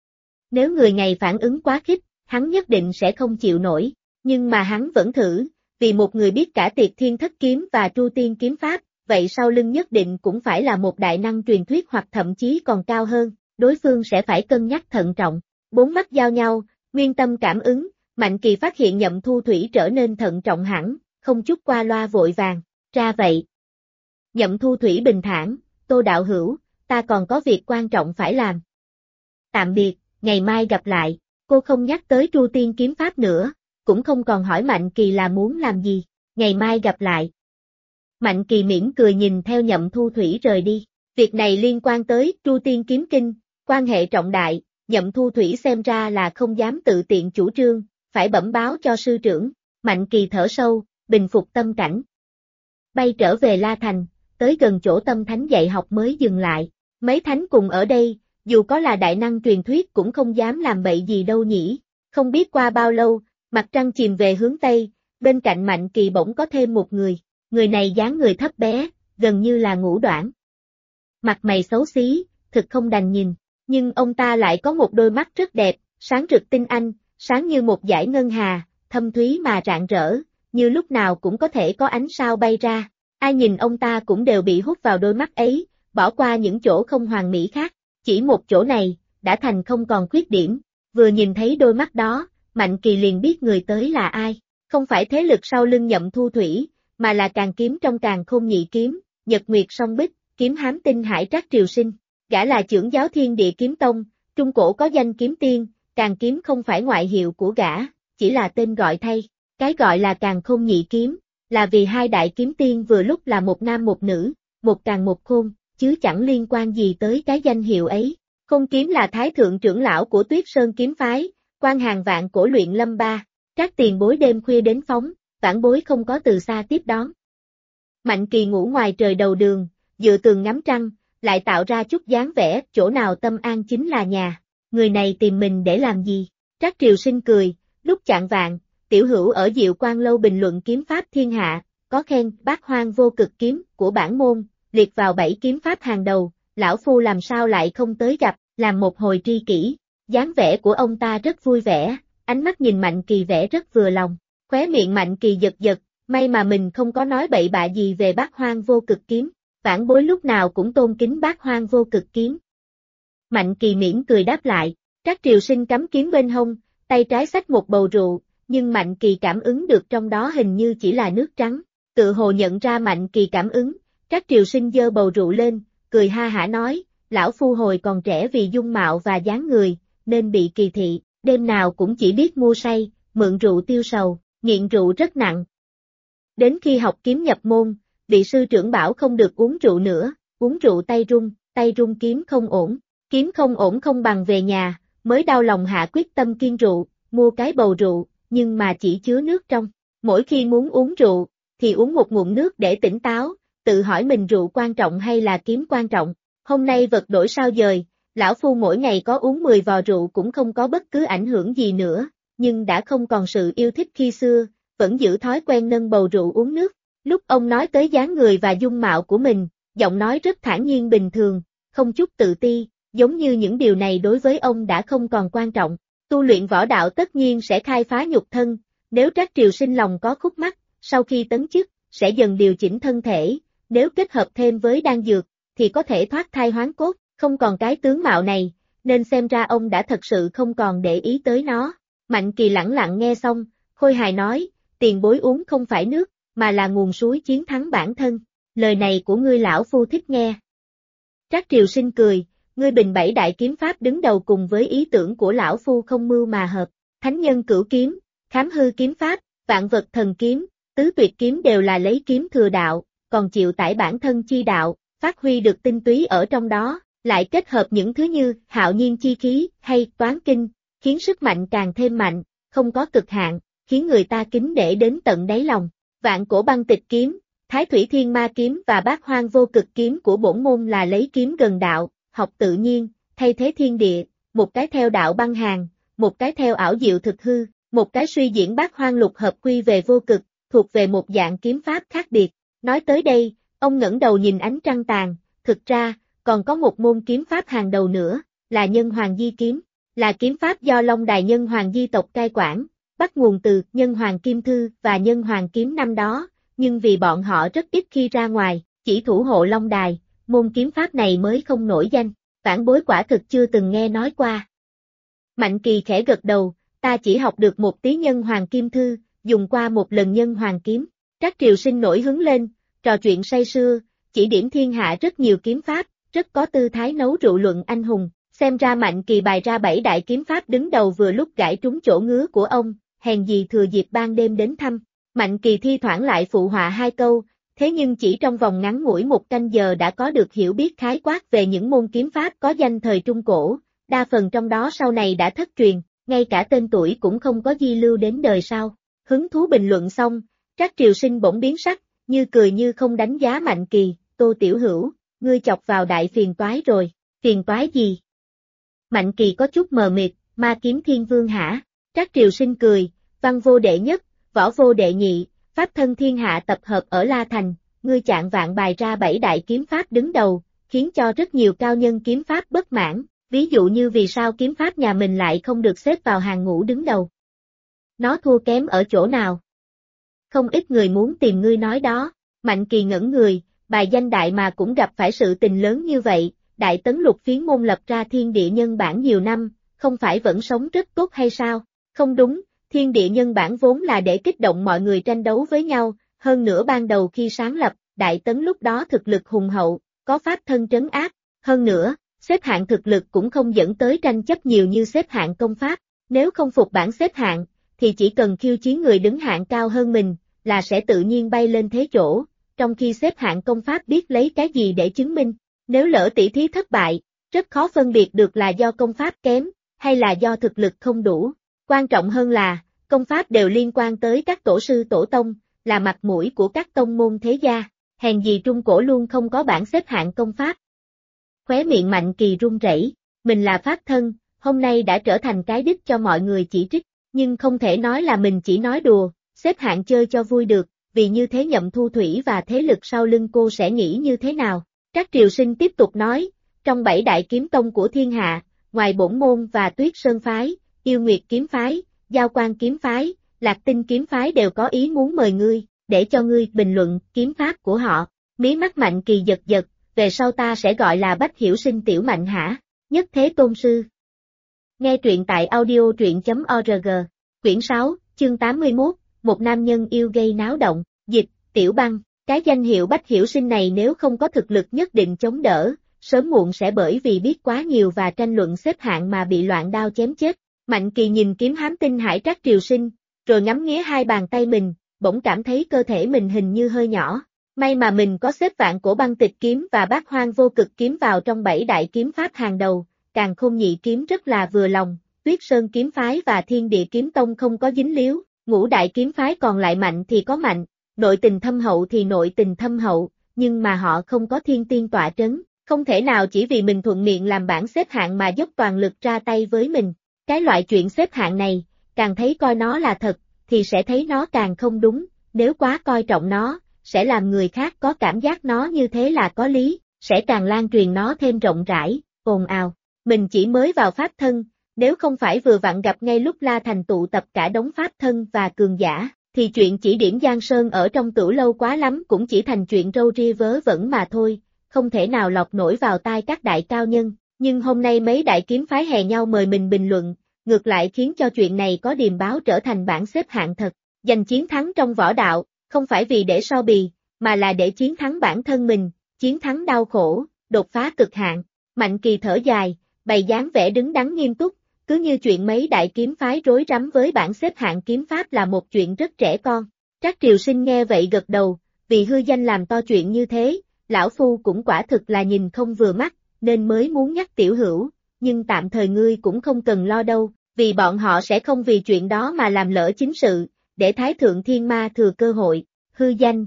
Nếu người này phản ứng quá khích, hắn nhất định sẽ không chịu nổi, nhưng mà hắn vẫn thử, vì một người biết cả Tiệt Thiên Thất Kiếm và Tru Tiên Kiếm Pháp, vậy sau lưng nhất định cũng phải là một đại năng truyền thuyết hoặc thậm chí còn cao hơn, đối phương sẽ phải cân nhắc thận trọng. Bốn mắt giao nhau, nguyên tâm cảm ứng, Mạnh Kỳ phát hiện Nhậm Thu Thủy trở nên thận trọng hẳn, không chút qua loa vội vàng, ra vậy. Nhậm Thu Thủy bình thản, Tô đạo hữu, ta còn có việc quan trọng phải làm. Tạm biệt, ngày mai gặp lại, cô không nhắc tới Tru Tiên Kiếm Pháp nữa, cũng không còn hỏi Mạnh Kỳ là muốn làm gì, ngày mai gặp lại. Mạnh Kỳ mỉm cười nhìn theo Nhậm Thu Thủy rời đi, việc này liên quan tới Tru Tiên Kiếm Kinh, quan hệ trọng đại, Nhậm Thu Thủy xem ra là không dám tự tiện chủ trương, phải bẩm báo cho sư trưởng. Mạnh Kỳ thở sâu, bình phục tâm cảnh. Bay trở về La Thành, tới gần chỗ Tâm Thánh dạy học mới dừng lại, mấy thánh cùng ở đây, dù có là đại năng truyền thuyết cũng không dám làm bậy gì đâu nhỉ. Không biết qua bao lâu, mặt trăng chìm về hướng Tây, bên cạnh Mạnh Kỳ bỗng có thêm một người này dáng người thấp bé, gần như là ngũ đoản. Mặt mày xấu xí, thực không đành nhìn, nhưng ông ta lại có một đôi mắt rất đẹp, sáng rực tinh anh, sáng như một dải ngân hà, thâm thúy mà rạng rỡ, như lúc nào cũng có thể có ánh sao bay ra. Ai nhìn ông ta cũng đều bị hút vào đôi mắt ấy, bỏ qua những chỗ không hoàn mỹ khác, chỉ một chỗ này, đã thành không còn khuyết điểm. Vừa nhìn thấy đôi mắt đó, Mạnh Kỳ liền biết người tới là ai, không phải thế lực sau lưng Nhậm Thu Thủy, mà là Càn Kiếm trong Càn Khôn Nhị Kiếm, Nhật Nguyệt Song Bích, Kiếm Hám Tinh Hải Trác Triều Sinh. Gã là trưởng giáo Thiên Địa Kiếm Tông, trung cổ có danh Kiếm Tiên, Càn Kiếm không phải ngoại hiệu của gã, chỉ là tên gọi thay. Cái gọi là Càn Khôn Nhị Kiếm, là vì hai đại kiếm tiên vừa lúc là một nam một nữ, một càn một khôn, chứ chẳng liên quan gì tới cái danh hiệu ấy. Khôn Kiếm là thái thượng trưởng lão của Tuyết Sơn Kiếm Phái, quan hàng vạn cổ luyện lâm ba, các tiền bối đêm khuya đến phóng, vãn bối không có từ xa tiếp đón. Mạnh Kỳ ngủ ngoài trời đầu đường, dựa tường ngắm trăng, lại tạo ra chút dáng vẻ, chỗ nào tâm an chính là nhà. Người này tìm mình để làm gì? Trác Triều Sinh cười, lúc chạng vạng, tiểu hữu ở Diệu Quan lâu bình luận kiếm pháp thiên hạ, có khen Bát Hoang Vô Cực kiếm của bản môn, liệt vào 7 kiếm pháp hàng đầu, lão phu làm sao lại không tới gặp, làm một hồi tri kỷ. Dáng vẻ của ông ta rất vui vẻ, ánh mắt nhìn Mạnh Kỳ vẻ rất vừa lòng, khóe miệng Mạnh Kỳ giật giật, may mà mình không có nói bậy bạ gì về Bát Hoang Vô Cực Kiếm, vãn bối lúc nào cũng tôn kính Bát Hoang Vô Cực Kiếm. Mạnh Kỳ mỉm cười đáp lại, Trác Triều Sinh cắm kiếm bên hông, tay trái xách một bầu rượu, nhưng Mạnh Kỳ cảm ứng được trong đó hình như chỉ là nước trắng, tự hồ nhận ra Mạnh Kỳ cảm ứng, Trác Triều Sinh giơ bầu rượu lên, cười ha hả nói, lão phu hồi còn trẻ vì dung mạo và dáng người, nên bị kỳ thị, đêm nào cũng chỉ biết mua say, mượn rượu tiêu sầu, nghiện rượu rất nặng. Đến khi học kiếm nhập môn, vị sư trưởng bảo không được uống rượu nữa, uống rượu tay run kiếm không ổn không bằng về nhà, mới đau lòng hạ quyết tâm kiêng rượu, mua cái bầu rượu, nhưng mà chỉ chứa nước trong. Mỗi khi muốn uống rượu, thì uống một ngụm nước để tỉnh táo, tự hỏi mình rượu quan trọng hay là kiếm quan trọng. Hôm nay vật đổi sao dời, lão phu mỗi ngày có uống 10 vò rượu cũng không có bất cứ ảnh hưởng gì nữa, nhưng đã không còn sự yêu thích khi xưa, vẫn giữ thói quen nâng bầu rượu uống nước. Lúc ông nói tới dáng người và dung mạo của mình, giọng nói rất thản nhiên bình thường, không chút tự ti, giống như những điều này đối với ông đã không còn quan trọng. Tu luyện võ đạo tất nhiên sẽ khai phá nhục thân, nếu Trác Triều Sinh lòng có khúc mắc, sau khi tấn chức, sẽ dần điều chỉnh thân thể, nếu kết hợp thêm với đan dược, thì có thể thoát thai hoán cốt, không còn cái tướng mạo này, nên xem ra ông đã thật sự không còn để ý tới nó. Mạnh Kỳ lẳng lặng nghe xong, khôi hài nói, tiền bối uống không phải nước, mà là nguồn suối chiến thắng bản thân, lời này của ngươi lão phu thích nghe. Trác Triều Sinh cười, ngươi bình 7 đại kiếm pháp đứng đầu cùng với ý tưởng của lão phu không mưu mà hợp, thánh nhân cửu kiếm, khám hư kiếm pháp, vạn vật thần kiếm, tứ tuyệt kiếm đều là lấy kiếm thừa đạo, còn chịu tải bản thân chi đạo, phát huy được tinh túy ở trong đó, lại kết hợp những thứ như hạo nhiên chi khí hay toán kinh, khiến sức mạnh càng thêm mạnh, không có cực hạn, khiến người ta kính nể đến tận đáy lòng. Vạn cổ băng tịch kiếm, Thái Thủy Thiên Ma kiếm và Bát Hoang Vô Cực kiếm của bổn môn là lấy kiếm gần đạo, học tự nhiên, thay thế thiên địa, một cái theo đạo băng hàng, một cái theo ảo diệu thực hư, một cái suy diễn Bát Hoang lục hợp quy về vô cực, thuộc về một dạng kiếm pháp khác biệt. Nói tới đây, ông ngẩng đầu nhìn ánh trăng tàn, thực ra, còn có một môn kiếm pháp hàng đầu nữa, là Nhân Hoàng Di kiếm, là kiếm pháp do Long Đài Nhân Hoàng Di tộc cai quản, bắt nguồn từ Nhân Hoàng Kim Thư và Nhân Hoàng kiếm năm đó, nhưng vì bọn họ rất ít khi ra ngoài, chỉ thủ hộ Long Đài, môn kiếm pháp này mới không nổi danh, vãn bối quả thực chưa từng nghe nói qua. Mạnh Kỳ khẽ gật đầu, ta chỉ học được một tí Nhân Hoàng Kim Thư, dùng qua một lần Nhân Hoàng kiếm. Trác Triều Sinh nổi hứng lên, trò chuyện say sưa, chỉ điểm thiên hạ rất nhiều kiếm pháp, rất có tư thái nấu rượu luận anh hùng, xem ra Mạnh Kỳ bày ra 7 đại kiếm pháp đứng đầu vừa lúc gãi trúng chỗ ngứa của ông, hèn gì thừa dịp ban đêm đến thăm. Mạnh Kỳ thi thoảng lại phụ họa 2 câu, thế nhưng chỉ trong vòng ngắn ngủi 1 canh giờ đã có được hiểu biết khái quát về những môn kiếm pháp có danh thời Trung Cổ, đa phần trong đó sau này đã thất truyền, ngay cả tên tuổi cũng không có di lưu đến đời sau. Hứng thú bình luận xong, Trác Triều Sinh bỗng biến sắc, như cười như không đánh giá Mạnh Kỳ, Tô Tiểu Hữu, ngươi chọc vào đại phiền toái rồi, phiền toái gì? Mạnh Kỳ có chút mờ mịt, Ma Kiếm Thiên Vương hả? Trác Triều Sinh cười, văn vô đệ nhất, võ vô đệ nhị, pháp thân thiên hạ tập hợp ở La Thành, ngươi chạng vạn bài ra 7 đại kiếm pháp đứng đầu, khiến cho rất nhiều cao nhân kiếm pháp bất mãn, ví dụ như vì sao kiếm pháp nhà mình lại không được xếp vào hàng ngũ đứng đầu. Nó thua kém ở chỗ nào? Không ít người muốn tìm ngươi nói đó. Mạnh Kỳ ngẩn người, bài danh đại mà cũng gặp phải sự tình lớn như vậy, Đại Tấn Lục Phiến môn lập ra thiên địa nhân bản nhiều năm, không phải vẫn sống rất tốt hay sao? Không đúng, thiên địa nhân bản vốn là để kích động mọi người tranh đấu với nhau, hơn nữa ban đầu khi sáng lập, Đại Tấn lúc đó thực lực hùng hậu, có pháp thân trấn áp, hơn nữa, xếp hạng thực lực cũng không dẫn tới tranh chấp nhiều như xếp hạng công pháp, nếu không phục bảng xếp hạng, thì chỉ cần khiêu chiến người đứng hạng cao hơn mình, là sẽ tự nhiên bay lên thế chỗ, trong khi xếp hạng công pháp biết lấy cái gì để chứng minh, nếu lỡ tỷ thí thất bại, rất khó phân biệt được là do công pháp kém, hay là do thực lực không đủ. Quan trọng hơn là, công pháp đều liên quan tới các tổ sư tổ tông, là mặt mũi của các tông môn thế gia, hèn gì Trung Cổ luôn không có bảng xếp hạng công pháp. Khóe miệng Mạnh Kỳ run rẩy, mình là pháp thân, hôm nay đã trở thành cái đích cho mọi người chỉ trích, nhưng không thể nói là mình chỉ nói đùa, xếp hạng chơi cho vui được, vì như thế Nhậm Thu Thủy và thế lực sau lưng cô sẽ nghĩ như thế nào. Trác Triều Sinh tiếp tục nói, trong 7 đại kiếm tông của thiên hạ, ngoài Bổn môn và Tuyết Sơn phái, Yêu Nguyệt kiếm phái, Giao Quang kiếm phái, Lạc Tinh kiếm phái đều có ý muốn mời ngươi, để cho ngươi bình luận kiếm pháp của họ. Mí mắt Mạnh Kỳ giật giật, về sau ta sẽ gọi là Bách Hiểu Sinh tiểu Mạnh hả? Nhất Thế Tôn Sư. Nghe truyện tại audio.truyện.org. Quyển 6, chương 81, một nam nhân yêu gây náo động, dịch, Tiểu Băng. Cái danh hiệu Bách Hiểu Sinh này nếu không có thực lực nhất định chống đỡ, sớm muộn sẽ bởi vì biết quá nhiều và tranh luận xếp hạng mà bị loạn đao chém chết. Mạnh Kỳ nhìn kiếm hám tinh hải Trác Triều Sinh, rồi ngắm nghía hai bàn tay mình, bỗng cảm thấy cơ thể mình hình như hơi nhỏ. May mà mình có xếp Vạn Cổ Băng Tịch kiếm và Bát Hoang Vô Cực kiếm vào trong 7 đại kiếm pháp hàng đầu, Càn Khôn Nhị kiếm rất là vừa lòng, Tuyết Sơn kiếm phái và Thiên Địa kiếm tông không có dính líu, ngũ đại kiếm phái còn lại mạnh thì có mạnh, nội tình thâm hậu thì nội tình thâm hậu, nhưng mà họ không có thiên tiên tọa trấn, không thể nào chỉ vì mình thuận miệng làm bảng xếp hạng mà dốc toàn lực ra tay với mình. Cái loại chuyện xếp hạng này, càng thấy coi nó là thật, thì sẽ thấy nó càng không đúng, nếu quá coi trọng nó, sẽ làm người khác có cảm giác nó như thế là có lý, sẽ càng lan truyền nó thêm rộng rãi, ồn ào. Mình chỉ mới vào pháp thân, nếu không phải vừa vặn gặp ngay lúc La Thành tụ tập cả đống pháp thân và cường giả, thì chuyện chỉ điểm Giang Sơn ở trong Tửu Lâu quá lắm cũng chỉ thành chuyện râu ria vớ vẩn mà thôi, không thể nào lọt nổi vào tai các đại cao nhân. Nhưng hôm nay mấy đại kiếm phái hè nhau mời mình bình luận, ngược lại khiến cho chuyện này có điềm báo trở thành bảng xếp hạng thật. Giành chiến thắng trong võ đạo, không phải vì để so bì, mà là để chiến thắng bản thân mình, chiến thắng đau khổ, đột phá cực hạn. Mạnh Kỳ thở dài, bày dáng vẻ đứng đắn nghiêm túc, cứ như chuyện mấy đại kiếm phái rối rắm với bảng xếp hạng kiếm pháp là một chuyện rất trẻ con. Trác Triều Sinh nghe vậy gật đầu, vì hư danh làm to chuyện như thế, lão phu cũng quả thực là nhìn không vừa mắt, nên mới muốn nhắc tiểu hữu, nhưng tạm thời ngươi cũng không cần lo đâu, vì bọn họ sẽ không vì chuyện đó mà làm lỡ chính sự, để Thái Thượng Thiên Ma thừa cơ hội, hư danh.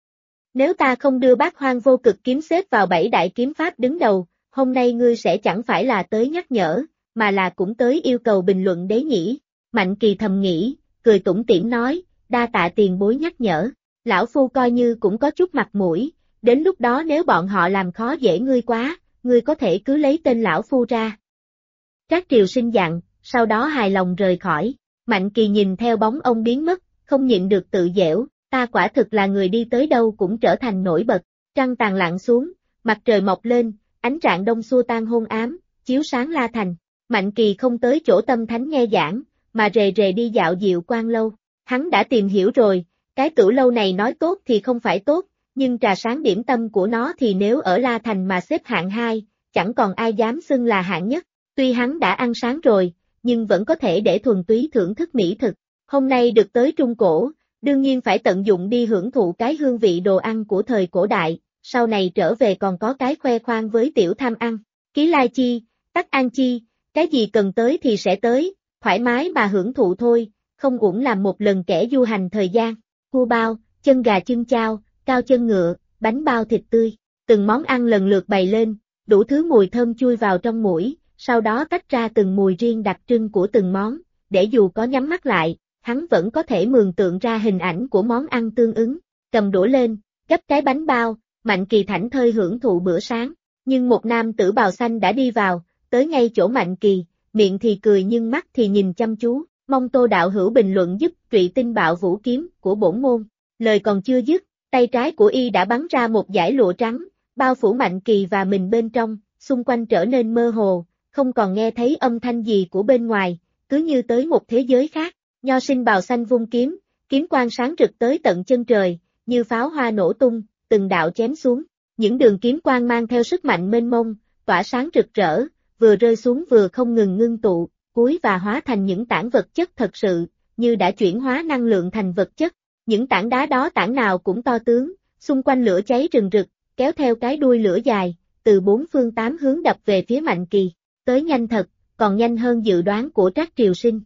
Nếu ta không đưa Bát Hoang Vô Cực kiếm xếp vào 7 đại kiếm pháp đứng đầu, hôm nay ngươi sẽ chẳng phải là tới nhắc nhở, mà là cũng tới yêu cầu bình luận đấy nhỉ. Mạnh Kỳ thầm nghĩ, cười tủm tỉm nói, đa tạ tiền bối nhắc nhở, lão phu coi như cũng có chút mặt mũi, đến lúc đó nếu bọn họ làm khó dễ ngươi quá, ngươi có thể cứ lấy tên lão phu ra. Trác Triều Sinh dặn, sau đó hài lòng rời khỏi. Mạnh Kỳ nhìn theo bóng ông biến mất, không nhịn được tự giễu, ta quả thực là người đi tới đâu cũng trở thành nổi bật. Trăng tàn lặn xuống, mặt trời mọc lên, ánh rạng đông xua tan hôn ám, chiếu sáng La Thành. Mạnh Kỳ không tới chỗ Tâm Thánh nghe giảng, mà rề rề đi dạo Diệu Quan lâu. Hắn đã tìm hiểu rồi, cái Tửu Lâu này nói tốt thì không phải tốt, nhưng trà sáng điểm tâm của nó thì nếu ở La Thành mà xếp hạng 2, chẳng còn ai dám xưng là hạng nhất. Tuy hắn đã ăn sáng rồi, nhưng vẫn có thể để thuần túy thưởng thức mỹ thực. Hôm nay được tới Trung Cổ, đương nhiên phải tận dụng đi hưởng thụ cái hương vị đồ ăn của thời cổ đại, sau này trở về còn có cái khoe khoang với tiểu tham ăn. Ký Lai Chi, Tắc An Chi, cái gì cần tới thì sẽ tới, thoải mái mà hưởng thụ thôi, không uổng làm một lần kẻ du hành thời gian. Cua bao, chân gà chân chao, cao chân ngựa, bánh bao thịt tươi, từng món ăn lần lượt bày lên, đủ thứ mùi thơm chui vào trong mũi, sau đó tách ra từng mùi riêng đặc trưng của từng món, để dù có nhắm mắt lại, hắn vẫn có thể mường tượng ra hình ảnh của món ăn tương ứng. Cầm đũa lên, gấp cái bánh bao, Mạnh Kỳ thảnh thơi hưởng thụ bữa sáng, nhưng một nam tử bào xanh đã đi vào, tới ngay chỗ Mạnh Kỳ, miệng thì cười nhưng mắt thì nhìn chăm chú, mong Tô đạo hữu bình luận giúp Trụy Tinh Bạo Vũ kiếm của bổn môn. Lời còn chưa dứt, tay trái của y đã bắn ra một dải lụa trắng, bao phủ Mạnh Kỳ và mình bên trong, xung quanh trở nên mơ hồ, không còn nghe thấy âm thanh gì của bên ngoài, cứ như tới một thế giới khác. Nho sinh bào xanh vung kiếm, kiếm quang sáng rực tới tận chân trời, như pháo hoa nổ tung, từng đạo chém xuống. Những đường kiếm quang mang theo sức mạnh mênh mông, tỏa sáng rực rỡ, vừa rơi xuống vừa không ngừng ngưng tụ, cuối và hóa thành những tảng vật chất thật sự, như đã chuyển hóa năng lượng thành vật chất. Những tảng đá đó tảng nào cũng to tướng, xung quanh lửa cháy rừng rực, kéo theo cái đuôi lửa dài, từ 4 phương 8 hướng đập về phía Mạnh Kỳ. Tới nhanh thật, còn nhanh hơn dự đoán của Trác Triều Sinh.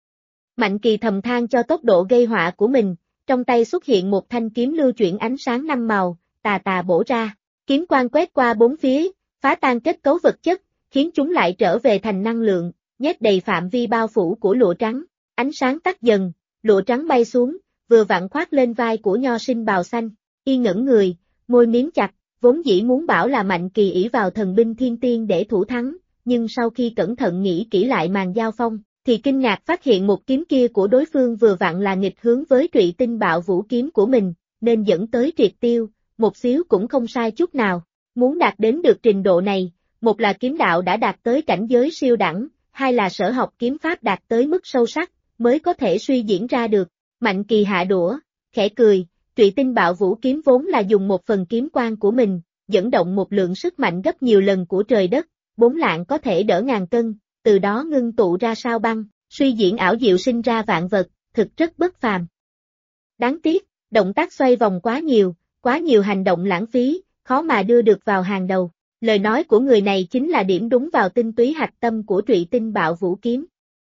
Mạnh Kỳ thầm than cho tốc độ gây họa của mình, trong tay xuất hiện một thanh kiếm lưu chuyển ánh sáng 5 màu, tà tà bổ ra. Kiếm quang quét qua bốn phía, phá tan kết cấu vật chất, khiến chúng lại trở về thành năng lượng, nhét đầy phạm vi bao phủ của lụa trắng. Ánh sáng tắt dần, lụa trắng bay xuống, vừa vặn khoác lên vai của nho sinh bào xanh. Y ngẩn người, môi miếm chặt, vốn dĩ muốn bảo là Mạnh Kỳ ỷ vào thần binh thiên tiên để thủ thắng, nhưng sau khi cẩn thận nghĩ kỹ lại màn giao phong, thì kinh ngạc phát hiện một kiếm kia của đối phương vừa vặn là nghịch hướng với Trụy Tinh Bạo Vũ kiếm của mình, nên dẫn tới triệt tiêu, một xíu cũng không sai chút nào. Muốn đạt đến được trình độ này, một là kiếm đạo đã đạt tới cảnh giới siêu đẳng, hai là sở học kiếm pháp đạt tới mức sâu sắc, mới có thể suy diễn ra được. Mạnh Kỳ hạ đũa, khẽ cười, Trụy Tinh Bạo Vũ kiếm vốn là dùng một phần kiếm quang của mình, dẫn động một lượng sức mạnh gấp nhiều lần của trời đất, 4 lạng có thể đỡ ngàn cân, từ đó ngưng tụ ra sao băng, suy diễn ảo diệu sinh ra vạn vật, thực rất bất phàm. Đáng tiếc, động tác xoay vòng quá nhiều hành động lãng phí, khó mà đưa được vào hàng đầu. Lời nói của người này chính là điểm đúng vào tinh túy hạch tâm của Trụy Tinh Bạo Vũ kiếm.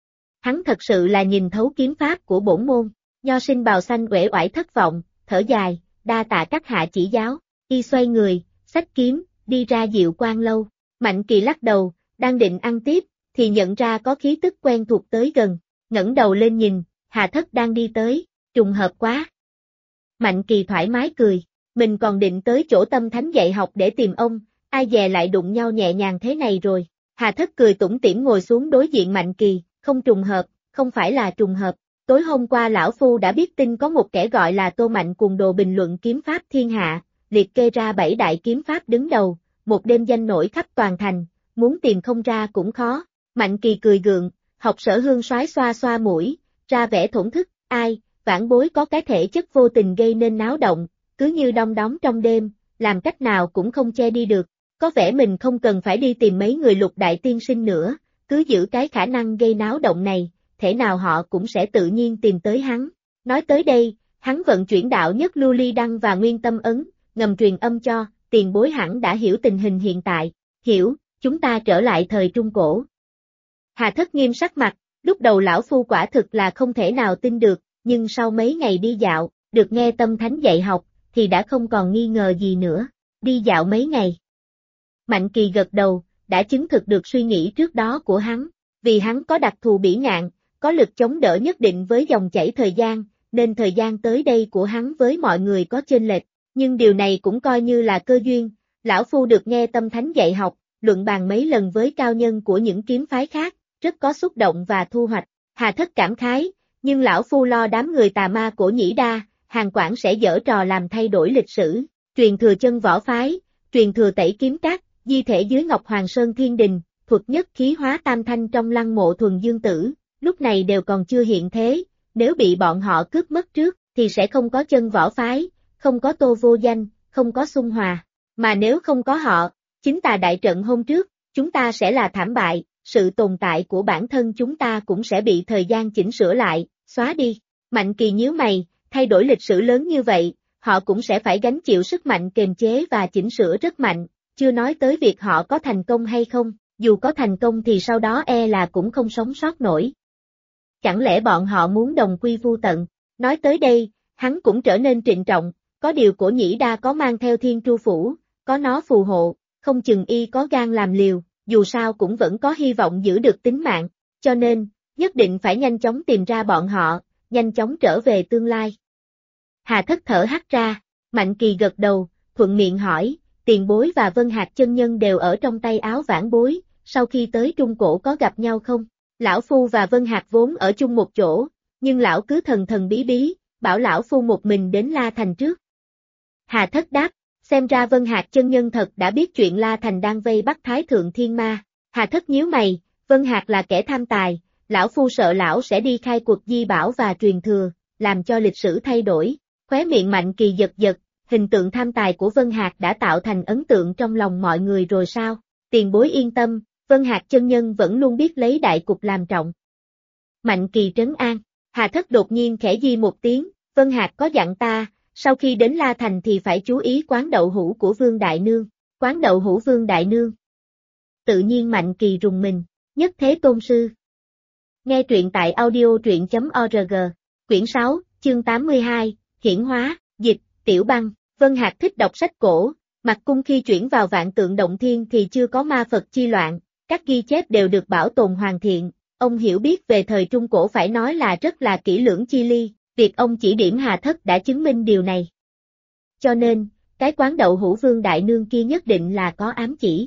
Hắn thật sự là nhìn thấu kiếm pháp của bổn môn. Nho sinh bào xanh uể oải thất vọng, thở dài, đa tạ các hạ chỉ giáo. Y xoay người, xách kiếm, đi ra Diệu Quang lâu. Mạnh Kỳ lắc đầu, đang định ăn tiếp, thì nhận ra có khí tức quen thuộc tới gần, ngẩng đầu lên nhìn, Hà Thất đang đi tới, trùng hợp quá. Mạnh Kỳ thoải mái cười, mình còn định tới chỗ Tâm Thánh dạy học để tìm ông, ai dè lại đụng nhau nhẹ nhàng thế này rồi. Hà Thất cười tủm tỉm ngồi xuống đối diện Mạnh Kỳ, không trùng hợp, không phải là trùng hợp. Tối hôm qua lão phu đã biết tin có một kẻ gọi là Tô Mạnh cuồng đồ bình luận kiếm pháp thiên hạ, liệt kê ra 7 đại kiếm pháp đứng đầu, một đêm danh nổi khắp toàn thành, muốn tìm không ra cũng khó. Mạnh Kỳ cười gượng, học Sở Hương soái xoa xoa mũi, ra vẻ thổn thức, ai, vãn bối có cái thể chất vô tình gây nên náo động, cứ như đom đóm trong đêm, làm cách nào cũng không che đi được, có vẻ mình không cần phải đi tìm mấy người Lục đại tiên sinh nữa, cứ giữ cái khả năng gây náo động này, thể nào họ cũng sẽ tự nhiên tìm tới hắn. Nói tới đây, hắn vận chuyển đạo nhất lưu ly đăng và nguyên tâm ấn, ngầm truyền âm cho, tiền bối hẳn đã hiểu tình hình hiện tại, hiểu, chúng ta trở lại thời Trung Cổ. Hà Thất nghiêm sắc mặt, lúc đầu lão phu quả thực là không thể nào tin được, nhưng sau mấy ngày đi dạo, được nghe Tâm Thánh dạy học, thì đã không còn nghi ngờ gì nữa. Đi dạo mấy ngày. Mạnh Kỳ gật đầu, đã chứng thực được suy nghĩ trước đó của hắn, vì hắn có đặc thù bỉ ngạn, có lực chống đỡ nhất định với dòng chảy thời gian, nên thời gian tới đây của hắn với mọi người có chênh lệch, nhưng điều này cũng coi như là cơ duyên, lão phu được nghe Tâm Thánh dạy học, luận bàn mấy lần với cao nhân của những kiếm phái khác, rất có xúc động và thu hoạch. Hà Thất cảm khái, nhưng lão phu lo đám người tà ma Cổ Nhĩ Đa, Hàn Quảng sẽ giở trò làm thay đổi lịch sử, truyền thừa chân võ phái, truyền thừa tẩy kiếm các, di thể dưới Ngọc Hoàng Sơn Thiên Đình, thuật nhất khí hóa tam thanh trong lăng mộ Thuần Dương Tử, lúc này đều còn chưa hiện thế, nếu bị bọn họ cướp mất trước, thì sẽ không có chân võ phái, không có Tô Vô Danh, không có Xung Hòa, mà nếu không có họ, chính tà đại trận hôm trước, chúng ta sẽ là thảm bại, sự tồn tại của bản thân chúng ta cũng sẽ bị thời gian chỉnh sửa lại, xóa đi. Mạnh Kỳ nhíu mày, thay đổi lịch sử lớn như vậy, họ cũng sẽ phải gánh chịu sức mạnh kiềm chế và chỉnh sửa rất mạnh, chưa nói tới việc họ có thành công hay không, dù có thành công thì sau đó e là cũng không sống sót nổi. Chẳng lẽ bọn họ muốn đồng quy vu tận? Nói tới đây, hắn cũng trở nên trịnh trọng, có điều Cổ Nhĩ Đa có mang theo Thiên Tru Phủ, có nó phù hộ, không chừng y có gan làm liều, dù sao cũng vẫn có hy vọng giữ được tính mạng, cho nên, nhất định phải nhanh chóng tìm ra bọn họ, nhanh chóng trở về tương lai. Hà Thất thở hắt ra, Mạnh Kỳ gật đầu, thuận miệng hỏi, tiền bối và Vân Hạc chân nhân đều ở trong tay áo vãn bối, sau khi tới Trung Cổ có gặp nhau không? Lão phu và Vân Hạc vốn ở chung một chỗ, nhưng lão cứ thần thần bí bí, bảo lão phu một mình đến La Thành trước. Hà Thất đáp, xem ra Vân Hạc chân nhân thật đã biết chuyện La Thành đang vây bắt Thái Thượng Thiên Ma. Hà Thất nhíu mày, Vân Hạc là kẻ tham tài, lão phu sợ lão sẽ đi khai cuộc di bảo và truyền thừa, làm cho lịch sử thay đổi. Khóe miệng Mạnh Kỳ giật giật, hình tượng tham tài của Vân Hạc đã tạo thành ấn tượng trong lòng mọi người rồi sao? Tiền bối yên tâm, Vân Hạc chân nhân vẫn luôn biết lấy đại cục làm trọng. Mạnh Kỳ trấn an, Hà Thất đột nhiên khẽ di một tiếng, Vân Hạc có dặn ta, sau khi đến La Thành thì phải chú ý quán đậu hũ của Vương Đại Nương, quán đậu hũ Vương Đại Nương. Tự nhiên Mạnh Kỳ rùng mình, Nhất Thế Tôn Sư. Nghe truyện tại audio.org, quyển 6, chương 82, Hiển Hóa, dịch, Tiểu Băng. Vân Hạc thích đọc sách cổ, Mặc Cung khi chuyển vào Vạn Tượng Động Thiên thì chưa có ma Phật chi loạn, các ghi chép đều được bảo tồn hoàn thiện, ông hiểu biết về thời Trung Cổ phải nói là rất là kỹ lưỡng chi ly, việc ông chỉ điểm Hà Thất đã chứng minh điều này. Cho nên, cái quán đậu hũ Vương Đại Nương kia nhất định là có ám chỉ.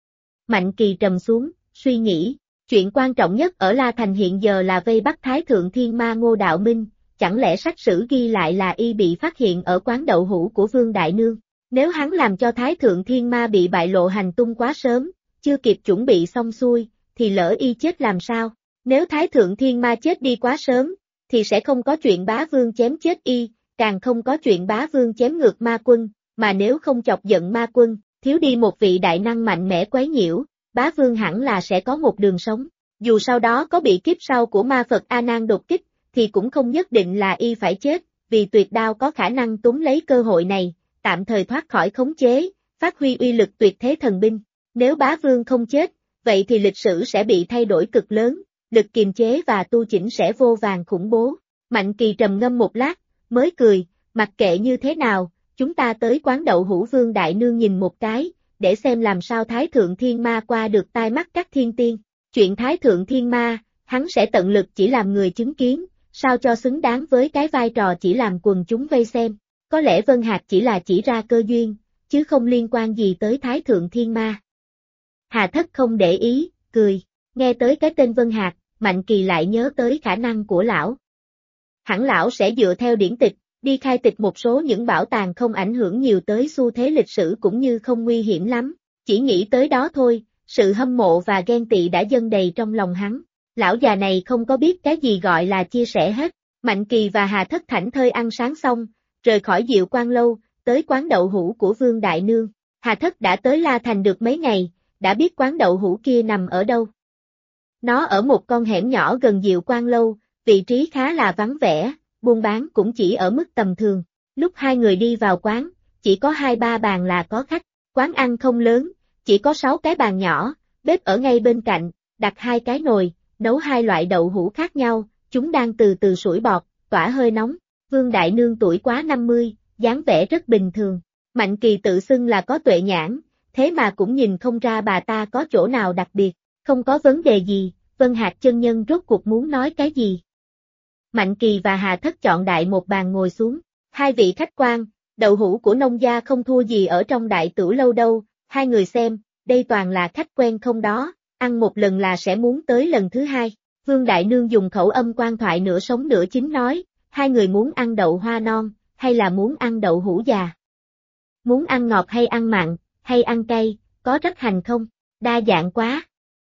Mạnh Kỳ trầm xuống, suy nghĩ, chuyện quan trọng nhất ở La Thành hiện giờ là vây bắt Thái Thượng Thiên Ma Ngô Đạo Minh, chẳng lẽ sách sử ghi lại là y bị phát hiện ở quán đậu hũ của Vương Đại Nương? Nếu hắn làm cho Thái Thượng Thiên Ma bị bại lộ hành tung quá sớm, chưa kịp chuẩn bị xong xuôi, thì lỡ y chết làm sao? Nếu Thái Thượng Thiên Ma chết đi quá sớm, thì sẽ không có chuyện bá vương chém chết y, càng không có chuyện bá vương chém ngược ma quân, mà nếu không chọc giận ma quân, thiếu đi một vị đại năng mạnh mẽ quấy nhiễu, bá vương hẳn là sẽ có một đường sống. Dù sau đó có bị kiếp sau của ma Phật A Nan đột kích, thì cũng không nhất định là y phải chết, vì tuyệt đao có khả năng túm lấy cơ hội này, tạm thời thoát khỏi khống chế, phát huy uy lực tuyệt thế thần binh. Nếu bá vương không chết, vậy thì lịch sử sẽ bị thay đổi cực lớn, lực kiềm chế và tu chỉnh sẽ vô vàn khủng bố. Mạnh Kỳ trầm ngâm một lát, mới cười, mặc kệ như thế nào, chúng ta tới quán đậu hũ Vương Đại Nương nhìn một cái, để xem làm sao Thái Thượng Thiên Ma qua được tai mắt các thiên tiên. Chuyện Thái Thượng Thiên Ma, hắn sẽ tận lực chỉ làm người chứng kiến, sao cho xứng đáng với cái vai trò chỉ làm quần chúng vây xem. Có lẽ Vân Hạc chỉ là chỉ ra cơ duyên, chứ không liên quan gì tới Thái Thượng Thiên Ma. Hà Thất không để ý, cười, nghe tới cái tên Vân Hạc, Mạnh Kỳ lại nhớ tới khả năng của lão. Hẳn lão sẽ dựa theo điển tịch, đi khai tịch một số những bảo tàng không ảnh hưởng nhiều tới xu thế lịch sử cũng như không nguy hiểm lắm, chỉ nghĩ tới đó thôi, sự hâm mộ và ghen tị đã dâng đầy trong lòng hắn. Lão già này không có biết cái gì gọi là chia sẻ hết. Mạnh Kỳ và Hà Thất thảnh thơi ăn sáng xong, rời khỏi Diệu Quan lâu, tới quán đậu hũ của Vương Đại Nương. Hà Thất đã tới La Thành được mấy ngày, đã biết quán đậu hũ kia nằm ở đâu. Nó ở một con hẻm nhỏ gần Diệu Quan lâu, vị trí khá là vắng vẻ, buôn bán cũng chỉ ở mức tầm thường. Lúc hai người đi vào quán, chỉ có 2-3 bàn là có khách, quán ăn không lớn, chỉ có 6 cái bàn nhỏ, bếp ở ngay bên cạnh, đặt 2 cái nồi, nấu 2 loại đậu hũ khác nhau, chúng đang từ từ sủi bọt, tỏa hơi nóng. Vương Đại Nương tuổi quá 50, dáng vẻ rất bình thường. Mạnh Kỳ tự xưng là có tuệ nhãn, thế mà cũng nhìn không ra bà ta có chỗ nào đặc biệt, không có vấn đề gì. Vân Hạc chân nhân rốt cuộc muốn nói cái gì? Mạnh Kỳ và Hà Thất chọn đại một bàn ngồi xuống. Hai vị khách quan, đậu hũ của nông gia không thua gì ở trong đại tửu lâu đâu, hai người xem, đây toàn là khách quen không đó, ăn một lần là sẽ muốn tới lần thứ hai. Vương Đại Nương dùng khẩu âm quan thoại nửa sống nửa chín nói, hai người muốn ăn đậu hoa non, hay là muốn ăn đậu hũ già? Muốn ăn ngọt hay ăn mặn, hay ăn cay, có rắc hành không? Đa dạng quá.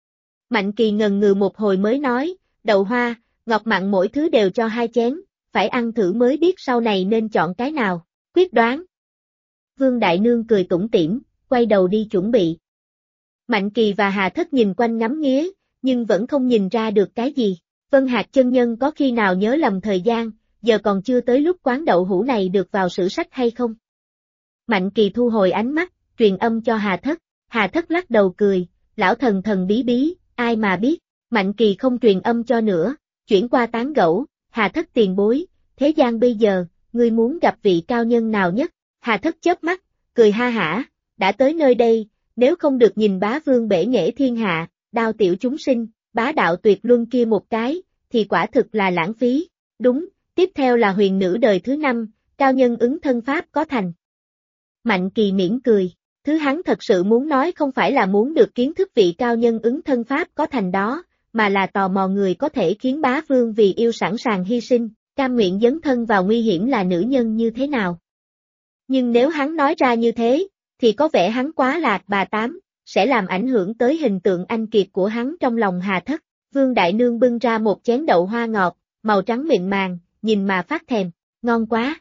Mạnh Kỳ ngần ngừ một hồi mới nói, đậu hoa, ngọt mặn mỗi thứ đều cho 2 chén, phải ăn thử mới biết sau này nên chọn cái nào, quyết đoán. Vương Đại Nương cười tủm tỉm, quay đầu đi chuẩn bị. Mạnh Kỳ và Hà Thất nhìn quanh ngắm nghía, nhưng vẫn không nhìn ra được cái gì. Vân Hạc chân nhân có khi nào nhớ lầm thời gian, giờ còn chưa tới lúc quán đậu hũ này được vào sử sách hay không? Mạnh Kỳ thu hồi ánh mắt, truyền âm cho Hà Thất. Hà Thất lắc đầu cười, lão thần thần bí bí, ai mà biết. Mạnh Kỳ không truyền âm cho nữa, chuyển qua tán gẫu. Hà Thất tiền bối, thế gian bây giờ, ngươi muốn gặp vị cao nhân nào nhất? Hà Thất chớp mắt, cười ha hả, đã tới nơi đây, nếu không được nhìn bá vương bể nghệ thiên hạ, đao tiểu chúng sinh, bá đạo tuyệt luân kia một cái, thì quả thực là lãng phí. Đúng, tiếp theo là huyền nữ đời thứ 5, cao nhân ứng thân pháp có thành. Mạnh Kỳ mỉm cười, thứ hắn thật sự muốn nói không phải là muốn được kiến thức vị cao nhân ứng thân pháp có thành đó, mà là tò mò người có thể khiến bá vương vì yêu sẵn sàng hy sinh, cam nguyện dấn thân vào nguy hiểm là nữ nhân như thế nào. Nhưng nếu hắn nói ra như thế, thì có vẻ hắn quá lạc bà tám, sẽ làm ảnh hưởng tới hình tượng anh kiệt của hắn trong lòng Hà Thất. Vương Đại Nương bưng ra một chén đậu hoa ngọt, màu trắng mịn màng, nhìn mà phát thèm, ngon quá.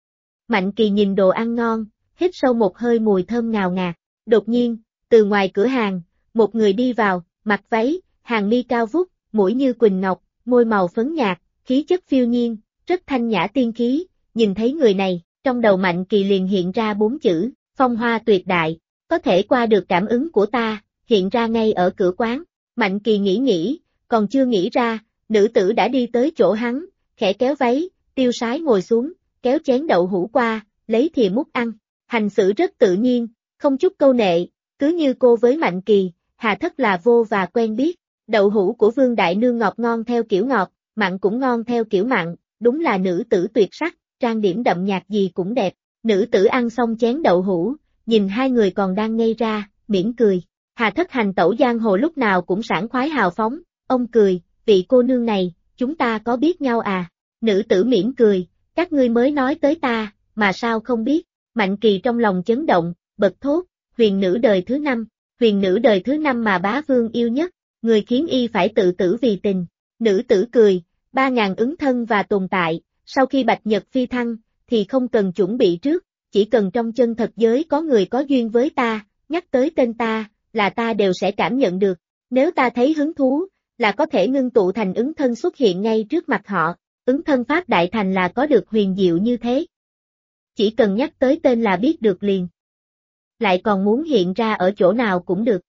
Mạnh Kỳ nhìn đồ ăn ngon, hít sâu một hơi mùi thơm ngào ngạt. Đột nhiên, từ ngoài cửa hàng, một người đi vào, mặc váy, hàng mi cao vút, mũi như quỳnh ngọc, môi màu phấn nhạt, khí chất phiêu nhiên, rất thanh nhã tiên khí. Nhìn thấy người này, trong đầu Mạnh Kỳ liền hiện ra 4 chữ, phong hoa tuyệt đại, có thể qua được cảm ứng của ta, hiện ra ngay ở cửa quán. Mạnh Kỳ nghĩ, còn chưa nghĩ ra, nữ tử đã đi tới chỗ hắn, khẽ kéo váy, tiêu sái ngồi xuống, kéo chén đậu hũ qua, lấy thìa múc ăn, hành xử rất tự nhiên, không chút câu nệ, cứ như cô với Mạnh Kỳ, Hà Thất là vô và quen biết. Đậu hũ của Vương Đại Nương ngọt ngon theo kiểu ngọt, mặn cũng ngon theo kiểu mặn, đúng là nữ tử tuyệt sắc, trang điểm đậm nhạt gì cũng đẹp. Nữ tử ăn xong chén đậu hũ, nhìn hai người còn đang ngây ra, mỉm cười. Hà Thất hành tẩu giang hồ lúc nào cũng sảng khoái hào phóng, ông cười, vị cô nương này, chúng ta có biết nhau à? Nữ tử mỉm cười, các ngươi mới nói tới ta, mà sao không biết, Mạnh Kỳ trong lòng chấn động, bật thốt, huyền nữ đời thứ 5, huyền nữ đời thứ 5 mà bá vương yêu nhất, người khiến y phải tự tử vì tình, nữ tử cười, 3.000 ứng thân và tồn tại, sau khi Bạch Nhật phi thăng, thì không cần chuẩn bị trước, chỉ cần trong chân thật giới có người có duyên với ta, nhắc tới tên ta, là ta đều sẽ cảm nhận được, nếu ta thấy hứng thú, là có thể ngưng tụ thành ứng thân xuất hiện ngay trước mặt họ, ứng thân pháp đại thành là có được huyền diệu như thế. Chỉ cần nhắc tới tên là biết được liền. Lại còn muốn hiện ra ở chỗ nào cũng được.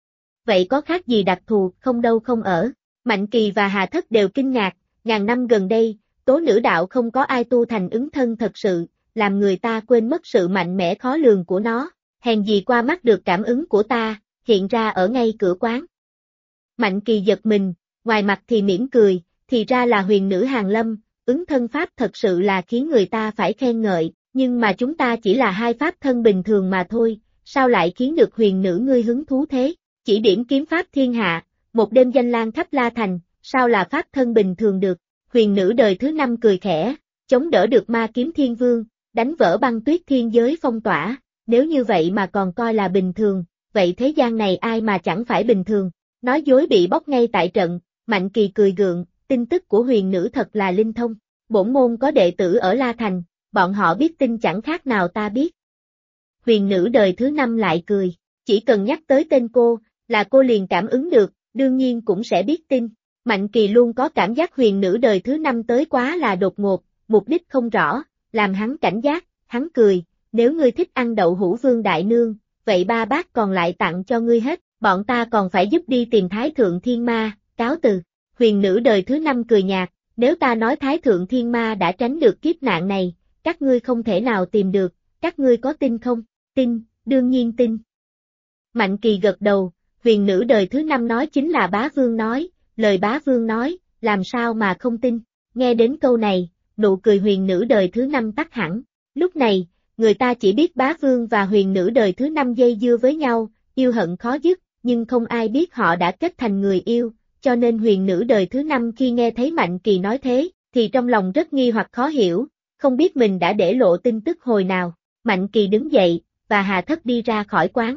Vậy có khác gì đặc thù, không đâu không ở. Mạnh Kỳ và Hà Thất đều kinh ngạc, ngàn năm gần đây, tố nữ đạo không có ai tu thành ứng thân thật sự, làm người ta quên mất sự mạnh mẽ khó lường của nó, hèn gì qua mắt được cảm ứng của ta, hiện ra ở ngay cửa quán. Mạnh Kỳ giật mình, ngoài mặt thì mỉm cười, thì ra là huyền nữ Hàn Lâm, ứng thân pháp thật sự là khiến người ta phải khen ngợi, nhưng mà chúng ta chỉ là hai pháp thân bình thường mà thôi, sao lại khiến được huyền nữ ngươi hứng thú thế, chỉ điểm kiếm pháp thiên hạ, một đêm danh lang khắp La Thành, sao là pháp thân bình thường được, huyền nữ đời thứ 5 cười khẽ, chống đỡ được ma kiếm thiên vương, đánh vỡ băng tuyết thiên giới phong tỏa, nếu như vậy mà còn coi là bình thường, vậy thế gian này ai mà chẳng phải bình thường, nói dối bị bóc ngay tại trận, Mạnh Kỳ cười gượng, tin tức của huyền nữ thật là linh thông, bổn môn có đệ tử ở La Thành, bọn họ biết tin chẳng khác nào ta biết. Huyền nữ đời thứ 5 lại cười, chỉ cần nhắc tới tên cô, là cô liền cảm ứng được, đương nhiên cũng sẽ biết tin. Mạnh Kỳ luôn có cảm giác huyền nữ đời thứ 5 tới quá là đột ngột, mục đích không rõ, làm hắn cảnh giác, hắn cười, nếu ngươi thích ăn đậu hũ vương đại nương, vậy 3 bát còn lại tặng cho ngươi hết, bọn ta còn phải giúp đi tìm Thái Thượng Thiên Ma, cáo từ. Huyền nữ đời thứ 5 cười nhạt, nếu ta nói Thái Thượng Thiên Ma đã tránh được kiếp nạn này, các ngươi không thể nào tìm được, các ngươi có tin không? Tin, đương nhiên tin. Mạnh Kỳ gật đầu, huyền nữ đời thứ 5 nói chính là bá vương nói, lời bá vương nói, làm sao mà không tin, nghe đến câu này, nụ cười huyền nữ đời thứ 5 tắt hẳn, lúc này, người ta chỉ biết bá vương và huyền nữ đời thứ 5 dây dưa với nhau, yêu hận khó dứt, nhưng không ai biết họ đã kết thành người yêu, cho nên huyền nữ đời thứ 5 khi nghe thấy Mạnh Kỳ nói thế, thì trong lòng rất nghi hoặc khó hiểu, không biết mình đã để lộ tin tức hồi nào, Mạnh Kỳ đứng dậy, và Hà Thất đi ra khỏi quán.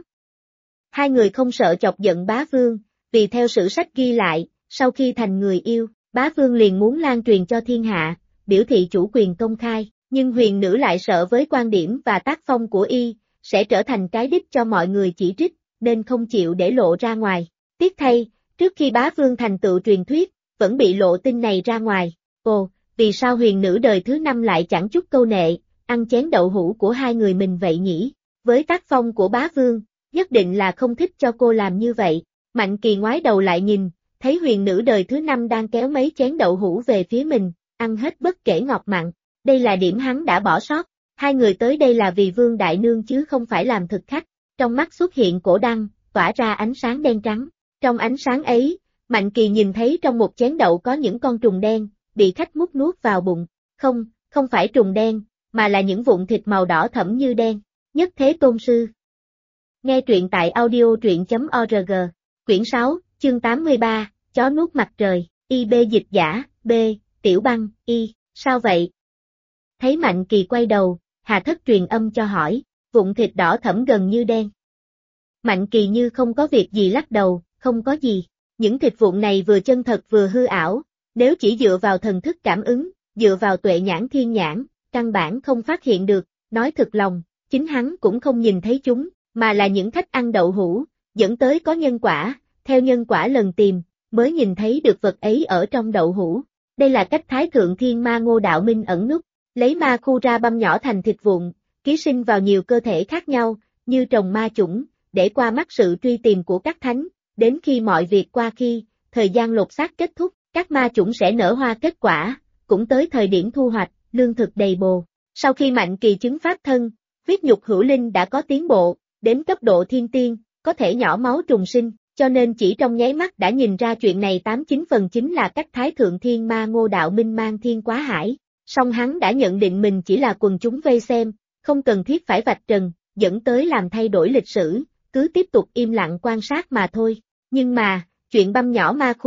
Hai người không sợ chọc giận bá vương, vì theo sử sách ghi lại, sau khi thành người yêu, bá vương liền muốn lan truyền cho thiên hạ, biểu thị chủ quyền công khai, nhưng huyền nữ lại sợ với quan điểm và tác phong của y, sẽ trở thành cái đích cho mọi người chỉ trích, nên không chịu để lộ ra ngoài. Tiếc thay, trước khi bá vương thành tựu truyền thuyết, vẫn bị lộ tin này ra ngoài. Ồ, vì sao huyền nữ đời thứ 5 lại chẳng chút câu nệ, ăn chén đậu hũ của hai người mình vậy nhỉ? Với tác phong của bá vương, nhất định là không thích cho cô làm như vậy. Mạnh Kỳ ngoái đầu lại nhìn, thấy huyền nữ đời thứ 5 đang kéo mấy chén đậu hũ về phía mình, ăn hết bất kể ngọt mặn. Đây là điểm hắn đã bỏ sót. Hai người tới đây là vì Vương Đại Nương chứ không phải làm thực khách. Trong mắt xuất hiện cổ đăng, tỏa ra ánh sáng đen trắng. Trong ánh sáng ấy, Mạnh Kỳ nhìn thấy trong một chén đậu có những con trùng đen, bị khách múc nuốt vào bụng. Không, không phải trùng đen, mà là những vụn thịt màu đỏ thẫm như đen. Nhất Thế Tôn Sư. Nghe truyện tại audio.org. Quyển 6, chương 83, chó nuốt mặt trời, IB dịch giả, B, Tiểu Băng, Y, sao vậy? Thấy Mạnh Kỳ quay đầu, Hà Thất truyền âm cho hỏi, vụn thịt đỏ thẫm gần như đen. Mạnh Kỳ như không có việc gì lắc đầu, không có gì, những thịt vụn này vừa chân thật vừa hư ảo, nếu chỉ dựa vào thần thức cảm ứng, dựa vào tuệ nhãn thiên nhãn, căn bản không phát hiện được, nói thực lòng, chính hắn cũng không nhìn thấy chúng, mà là những khách ăn đậu hũ, dẫn tới có nhân quả, theo nhân quả lần tìm, mới nhìn thấy được vật ấy ở trong đậu hũ. Đây là cách Thái Thượng Thiên Ma Ngô Đạo Minh ẩn núp, lấy ma khu ra băm nhỏ thành thịt vụn, ký sinh vào nhiều cơ thể khác nhau, như trồng ma chủng, để qua mắt sự truy tìm của các thánh, đến khi mọi việc qua khi, thời gian lột xác kết thúc, các ma chủng sẽ nở hoa kết quả, cũng tới thời điểm thu hoạch, lương thực đầy bồ. Sau khi Mạnh Kỳ chứng pháp thân, huyết nhục hữu linh đã có tiến bộ, đến cấp độ thiên tiên, có thể nhỏ máu trùng sinh, cho nên chỉ trong nháy mắt đã nhìn ra chuyện này 89% là cách Thái Thượng Thiên Ma Ngô Đạo Minh mang thiên quá hải. Song hắn đã nhận định mình chỉ là quần chúng vây xem, không cần thiết phải vạch trần, dẫn tới làm thay đổi lịch sử, cứ tiếp tục im lặng quan sát mà thôi. Nhưng mà, chuyện băm nhỏ ma khu,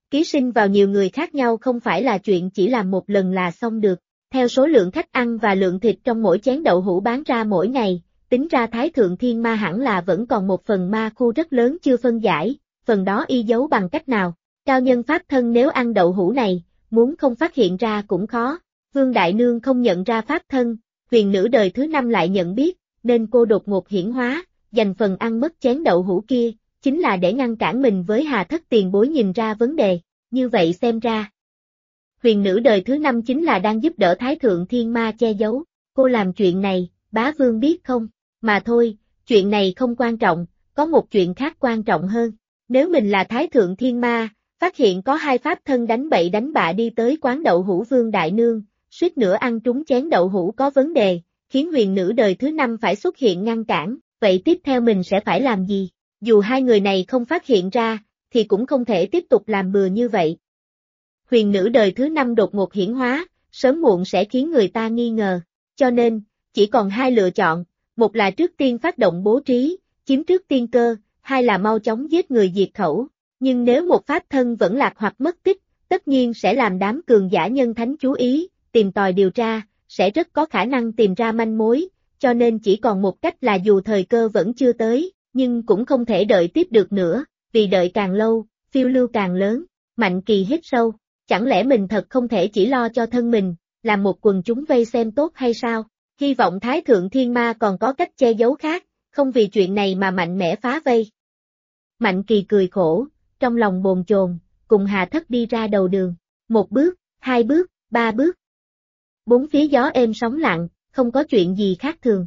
ký sinh vào nhiều người khác nhau không phải là chuyện chỉ làm một lần là xong được. Theo số lượng khách ăn và lượng thịt trong mỗi chén đậu hũ bán ra mỗi ngày, tính ra Thái Thượng Thiên Ma hẳn là vẫn còn một phần ma khu rất lớn chưa phân giải, phần đó y giấu bằng cách nào. Cao nhân pháp thân nếu ăn đậu hũ này, muốn không phát hiện ra cũng khó. Vương Đại Nương không nhận ra pháp thân, huyền nữ đời thứ 5 lại nhận biết, nên cô đột ngột hiển hóa, dành phần ăn mất chén đậu hũ kia, chính là để ngăn cản mình với Hà Thất tiền bối nhìn ra vấn đề. Như vậy xem ra, huyền nữ đời thứ 5 chính là đang giúp đỡ Thái Thượng Thiên Ma che giấu. Cô làm chuyện này, bá vương biết không? Mà thôi, chuyện này không quan trọng, có một chuyện khác quan trọng hơn. Nếu mình là Thái Thượng Thiên Ma, phát hiện có hai pháp thân đánh bậy đánh bạ đi tới quán đậu hũ Vương Đại Nương, suýt nữa ăn trúng chén đậu hũ có vấn đề, khiến huyền nữ đời thứ 5 phải xuất hiện ngăn cản, vậy tiếp theo mình sẽ phải làm gì? Dù hai người này không phát hiện ra, thì cũng không thể tiếp tục làm bừa như vậy. Huyền nữ đời thứ 5 đột ngột hiển hóa, sớm muộn sẽ khiến người ta nghi ngờ, cho nên, chỉ còn hai lựa chọn, một là trước tiên phát động bố trí, chiếm trước tiên cơ, hai là mau chóng giết người diệt khẩu. Nhưng nếu một pháp thân vẫn lạc hoặc mất tích, tất nhiên sẽ làm đám cường giả nhân thánh chú ý, tìm tòi điều tra, sẽ rất có khả năng tìm ra manh mối, cho nên chỉ còn một cách là dù thời cơ vẫn chưa tới, nhưng cũng không thể đợi tiếp được nữa, vì đợi càng lâu, phiêu lưu càng lớn. Mạnh Kỳ hít sâu, chẳng lẽ mình thật không thể chỉ lo cho thân mình, làm một quần chúng vây xem tốt hay sao? Hy vọng Thái Thượng Thiên Ma còn có cách che giấu khác, không vì chuyện này mà mạnh mẽ phá vây. Mạnh Kỳ cười khổ, trong lòng bồn chồn, cùng Hà Thất đi ra đầu đường. Một bước, hai bước, ba bước. Bốn phía gió êm sóng lặng, không có chuyện gì khác thường.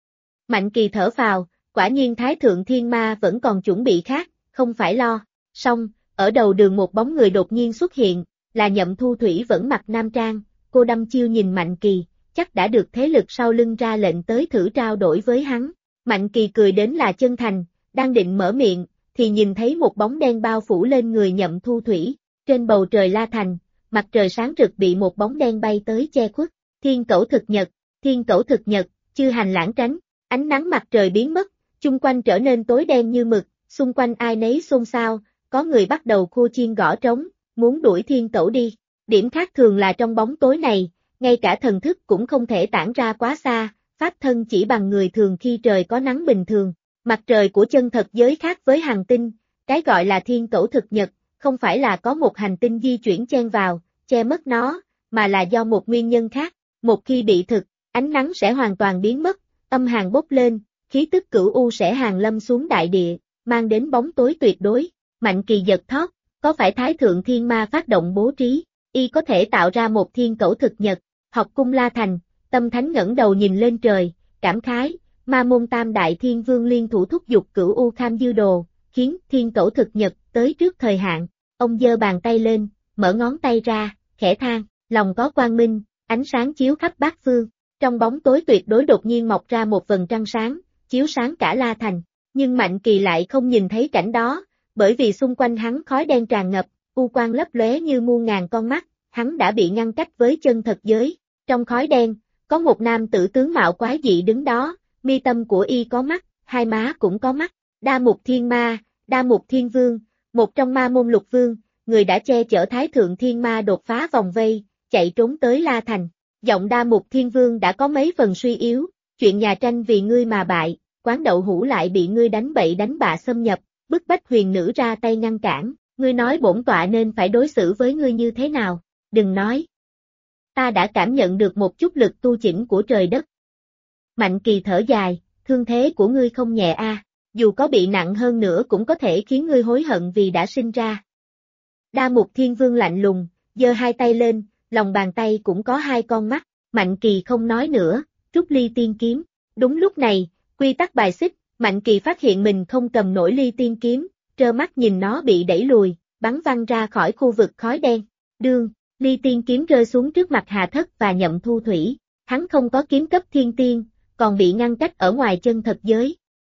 Mạnh Kỳ thở phào, quả nhiên Thái Thượng Thiên Ma vẫn còn chuẩn bị khác, không phải lo. Xong, ở đầu đường một bóng người đột nhiên xuất hiện, là Nhậm Thu Thủy vẫn mặc nam trang, cô đăm chiêu nhìn Mạnh Kỳ, chắc đã được thế lực sau lưng ra lệnh tới thử trao đổi với hắn. Mạnh Kỳ cười đến là chân thành, đang định mở miệng, thì nhìn thấy một bóng đen bao phủ lên người Nhậm Thu Thủy, trên bầu trời La Thành, mặt trời sáng rực bị một bóng đen bay tới che khuất. Thiên Cẩu thực nhật, Thiên Cẩu thực nhật, chư hành lãng tránh, ánh nắng mặt trời biến mất, chung quanh trở nên tối đen như mực, xung quanh ai nấy xôn xao, có người bắt đầu khua chiên gõ trống, muốn đuổi Thiên Cẩu đi. Điểm khác thường là trong bóng tối này, ngay cả thần thức cũng không thể tản ra quá xa, pháp thân chỉ bằng người thường khi trời có nắng bình thường. Mặt trời của chân thật giới khác với hành tinh, cái gọi là Thiên Cẩu thực nhật, không phải là có một hành tinh di chuyển chen vào, che mất nó, mà là do một nguyên nhân khác. Một khi bị thực, ánh nắng sẽ hoàn toàn biến mất, âm hàn bốc lên, khí tức cửu u sẽ hàng lâm xuống đại địa, mang đến bóng tối tuyệt đối. Mạnh Kỳ giật thót, có phải Thái Thượng Thiên Ma phát động bố trí, y có thể tạo ra một Thiên Cẩu thực nhật? Học cung La Thành, Tâm Thánh ngẩng đầu nhìn lên trời, cảm khái, Ma Môn Tam Đại Thiên Vương liên thủ thúc giục cửu u Kham Dư Đồ, khiến Thiên Cẩu thực nhật tới trước thời hạn. Ông giơ bàn tay lên, mở ngón tay ra, khẽ than, lòng có quang minh, ánh sáng chiếu khắp bát phương. Trong bóng tối tuyệt đối đột nhiên mọc ra một vầng trăng sáng, chiếu sáng cả La Thành. Nhưng Mạnh Kỳ lại không nhìn thấy cảnh đó, bởi vì xung quanh hắn khói đen tràn ngập, u quang lấp lóe như muôn ngàn con mắt, hắn đã bị ngăn cách với chân thật giới. Trong khói đen, có một nam tử tướng mạo quái dị đứng đó, mi tâm của y có mắt, hai má cũng có mắt. Đa Mục Thiên Ma, Đa Mục Thiên Vương, một trong Ma Môn Lục Vương, người đã che chở Thái Thượng Thiên Ma đột phá vòng vây, chạy trốn tới La Thành. Giọng Đa Mục Thiên Vương đã có mấy phần suy yếu, chuyện nhà tranh vì ngươi mà bại, quán đậu hũ lại bị ngươi đánh bậy đánh bạ xâm nhập, bức bách huyền nữ ra tay ngăn cản, ngươi nói bổn tọa nên phải đối xử với ngươi như thế nào? Đừng nói. Ta đã cảm nhận được một chút lực tu chỉnh của trời đất. Mạnh Kỳ thở dài, thương thế của ngươi không nhẹ a, dù có bị nặng hơn nữa cũng có thể khiến ngươi hối hận vì đã sinh ra. Đa Mục Thiên Vương lạnh lùng, giơ hai tay lên, lòng bàn tay cũng có hai con mắt. Mạnh Kỳ không nói nữa, rút ly tiên kiếm. Đúng lúc này, quy tắc bài xích, Mạnh Kỳ phát hiện mình không cầm nổi ly tiên kiếm, trơ mắt nhìn nó bị đẩy lùi, bắn văng ra khỏi khu vực khói đen. Đương, ly tiên kiếm rơi xuống trước mặt Hà Thất và Nhậm Thu Thủy. Hắn không có kiếm cấp thiên tiên, còn bị ngăn cách ở ngoài chân thật giới.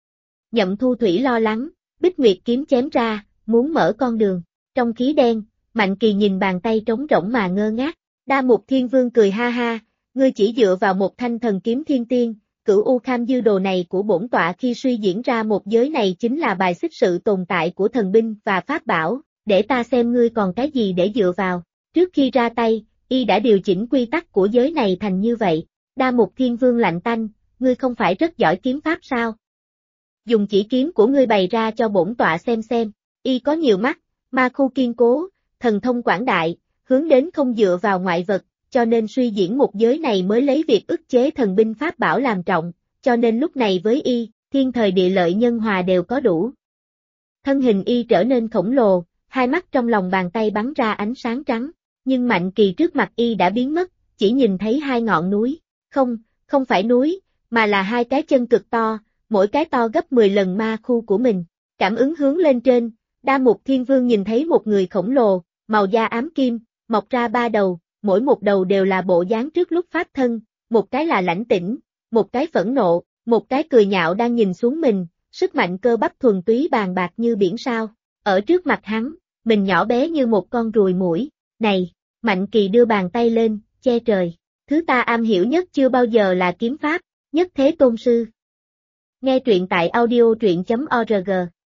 Nhậm Thu Thủy lo lắng, Bích Nguyệt kiếm chém ra, muốn mở con đường. Trong khí đen, Mạnh Kỳ nhìn bàn tay trống rỗng mà ngơ ngác. Đa Mục Thiên Vương cười ha ha, ngươi chỉ dựa vào một thanh thần kiếm thiên tiên, cửu u Kham Dư Đồ này của bổn tọa khi suy diễn ra một giới này chính là bài xích sự tồn tại của thần binh và pháp bảo, để ta xem ngươi còn cái gì để dựa vào. Trước khi ra tay, y đã điều chỉnh quy tắc của giới này thành như vậy. Đa Mục Thiên Vương lạnh tanh, ngươi không phải rất giỏi kiếm pháp sao? Dùng chỉ kiếm của ngươi bày ra cho bổn tọa xem. Y có nhiều mắt, ma khu kiên cố, thần thông quảng đại, hướng đến không dựa vào ngoại vật, cho nên suy diễn một giới này mới lấy việc ức chế thần binh pháp bảo làm trọng, cho nên lúc này với y, thiên thời địa lợi nhân hòa đều có đủ. Thân hình y trở nên khổng lồ, hai mắt trong lòng bàn tay bắn ra ánh sáng trắng, nhưng Mạnh Kỳ trước mặt y đã biến mất, chỉ nhìn thấy hai ngọn núi, không phải núi, mà là hai cái chân cực to, mỗi cái to gấp 10 lần ma khu của mình. Cảm ứng hướng lên trên, Đa Mục Thiên Vương nhìn thấy một người khổng lồ, màu da ám kim, mọc ra 3 đầu, mỗi một đầu đều là bộ dáng trước lúc pháp thân, một cái là lãnh tĩnh, một cái phẫn nộ, một cái cười nhạo đang nhìn xuống mình, sức mạnh cơ bắp thuần túy bàn bạc như biển sao. Ở trước mặt hắn, mình nhỏ bé như một con ruồi muỗi. Này, Mạnh Kỳ đưa bàn tay lên, che trời. Thứ ta am hiểu nhất chưa bao giờ là kiếm pháp, nhất thế tôn sư. Nghe truyện tại audio truyện.org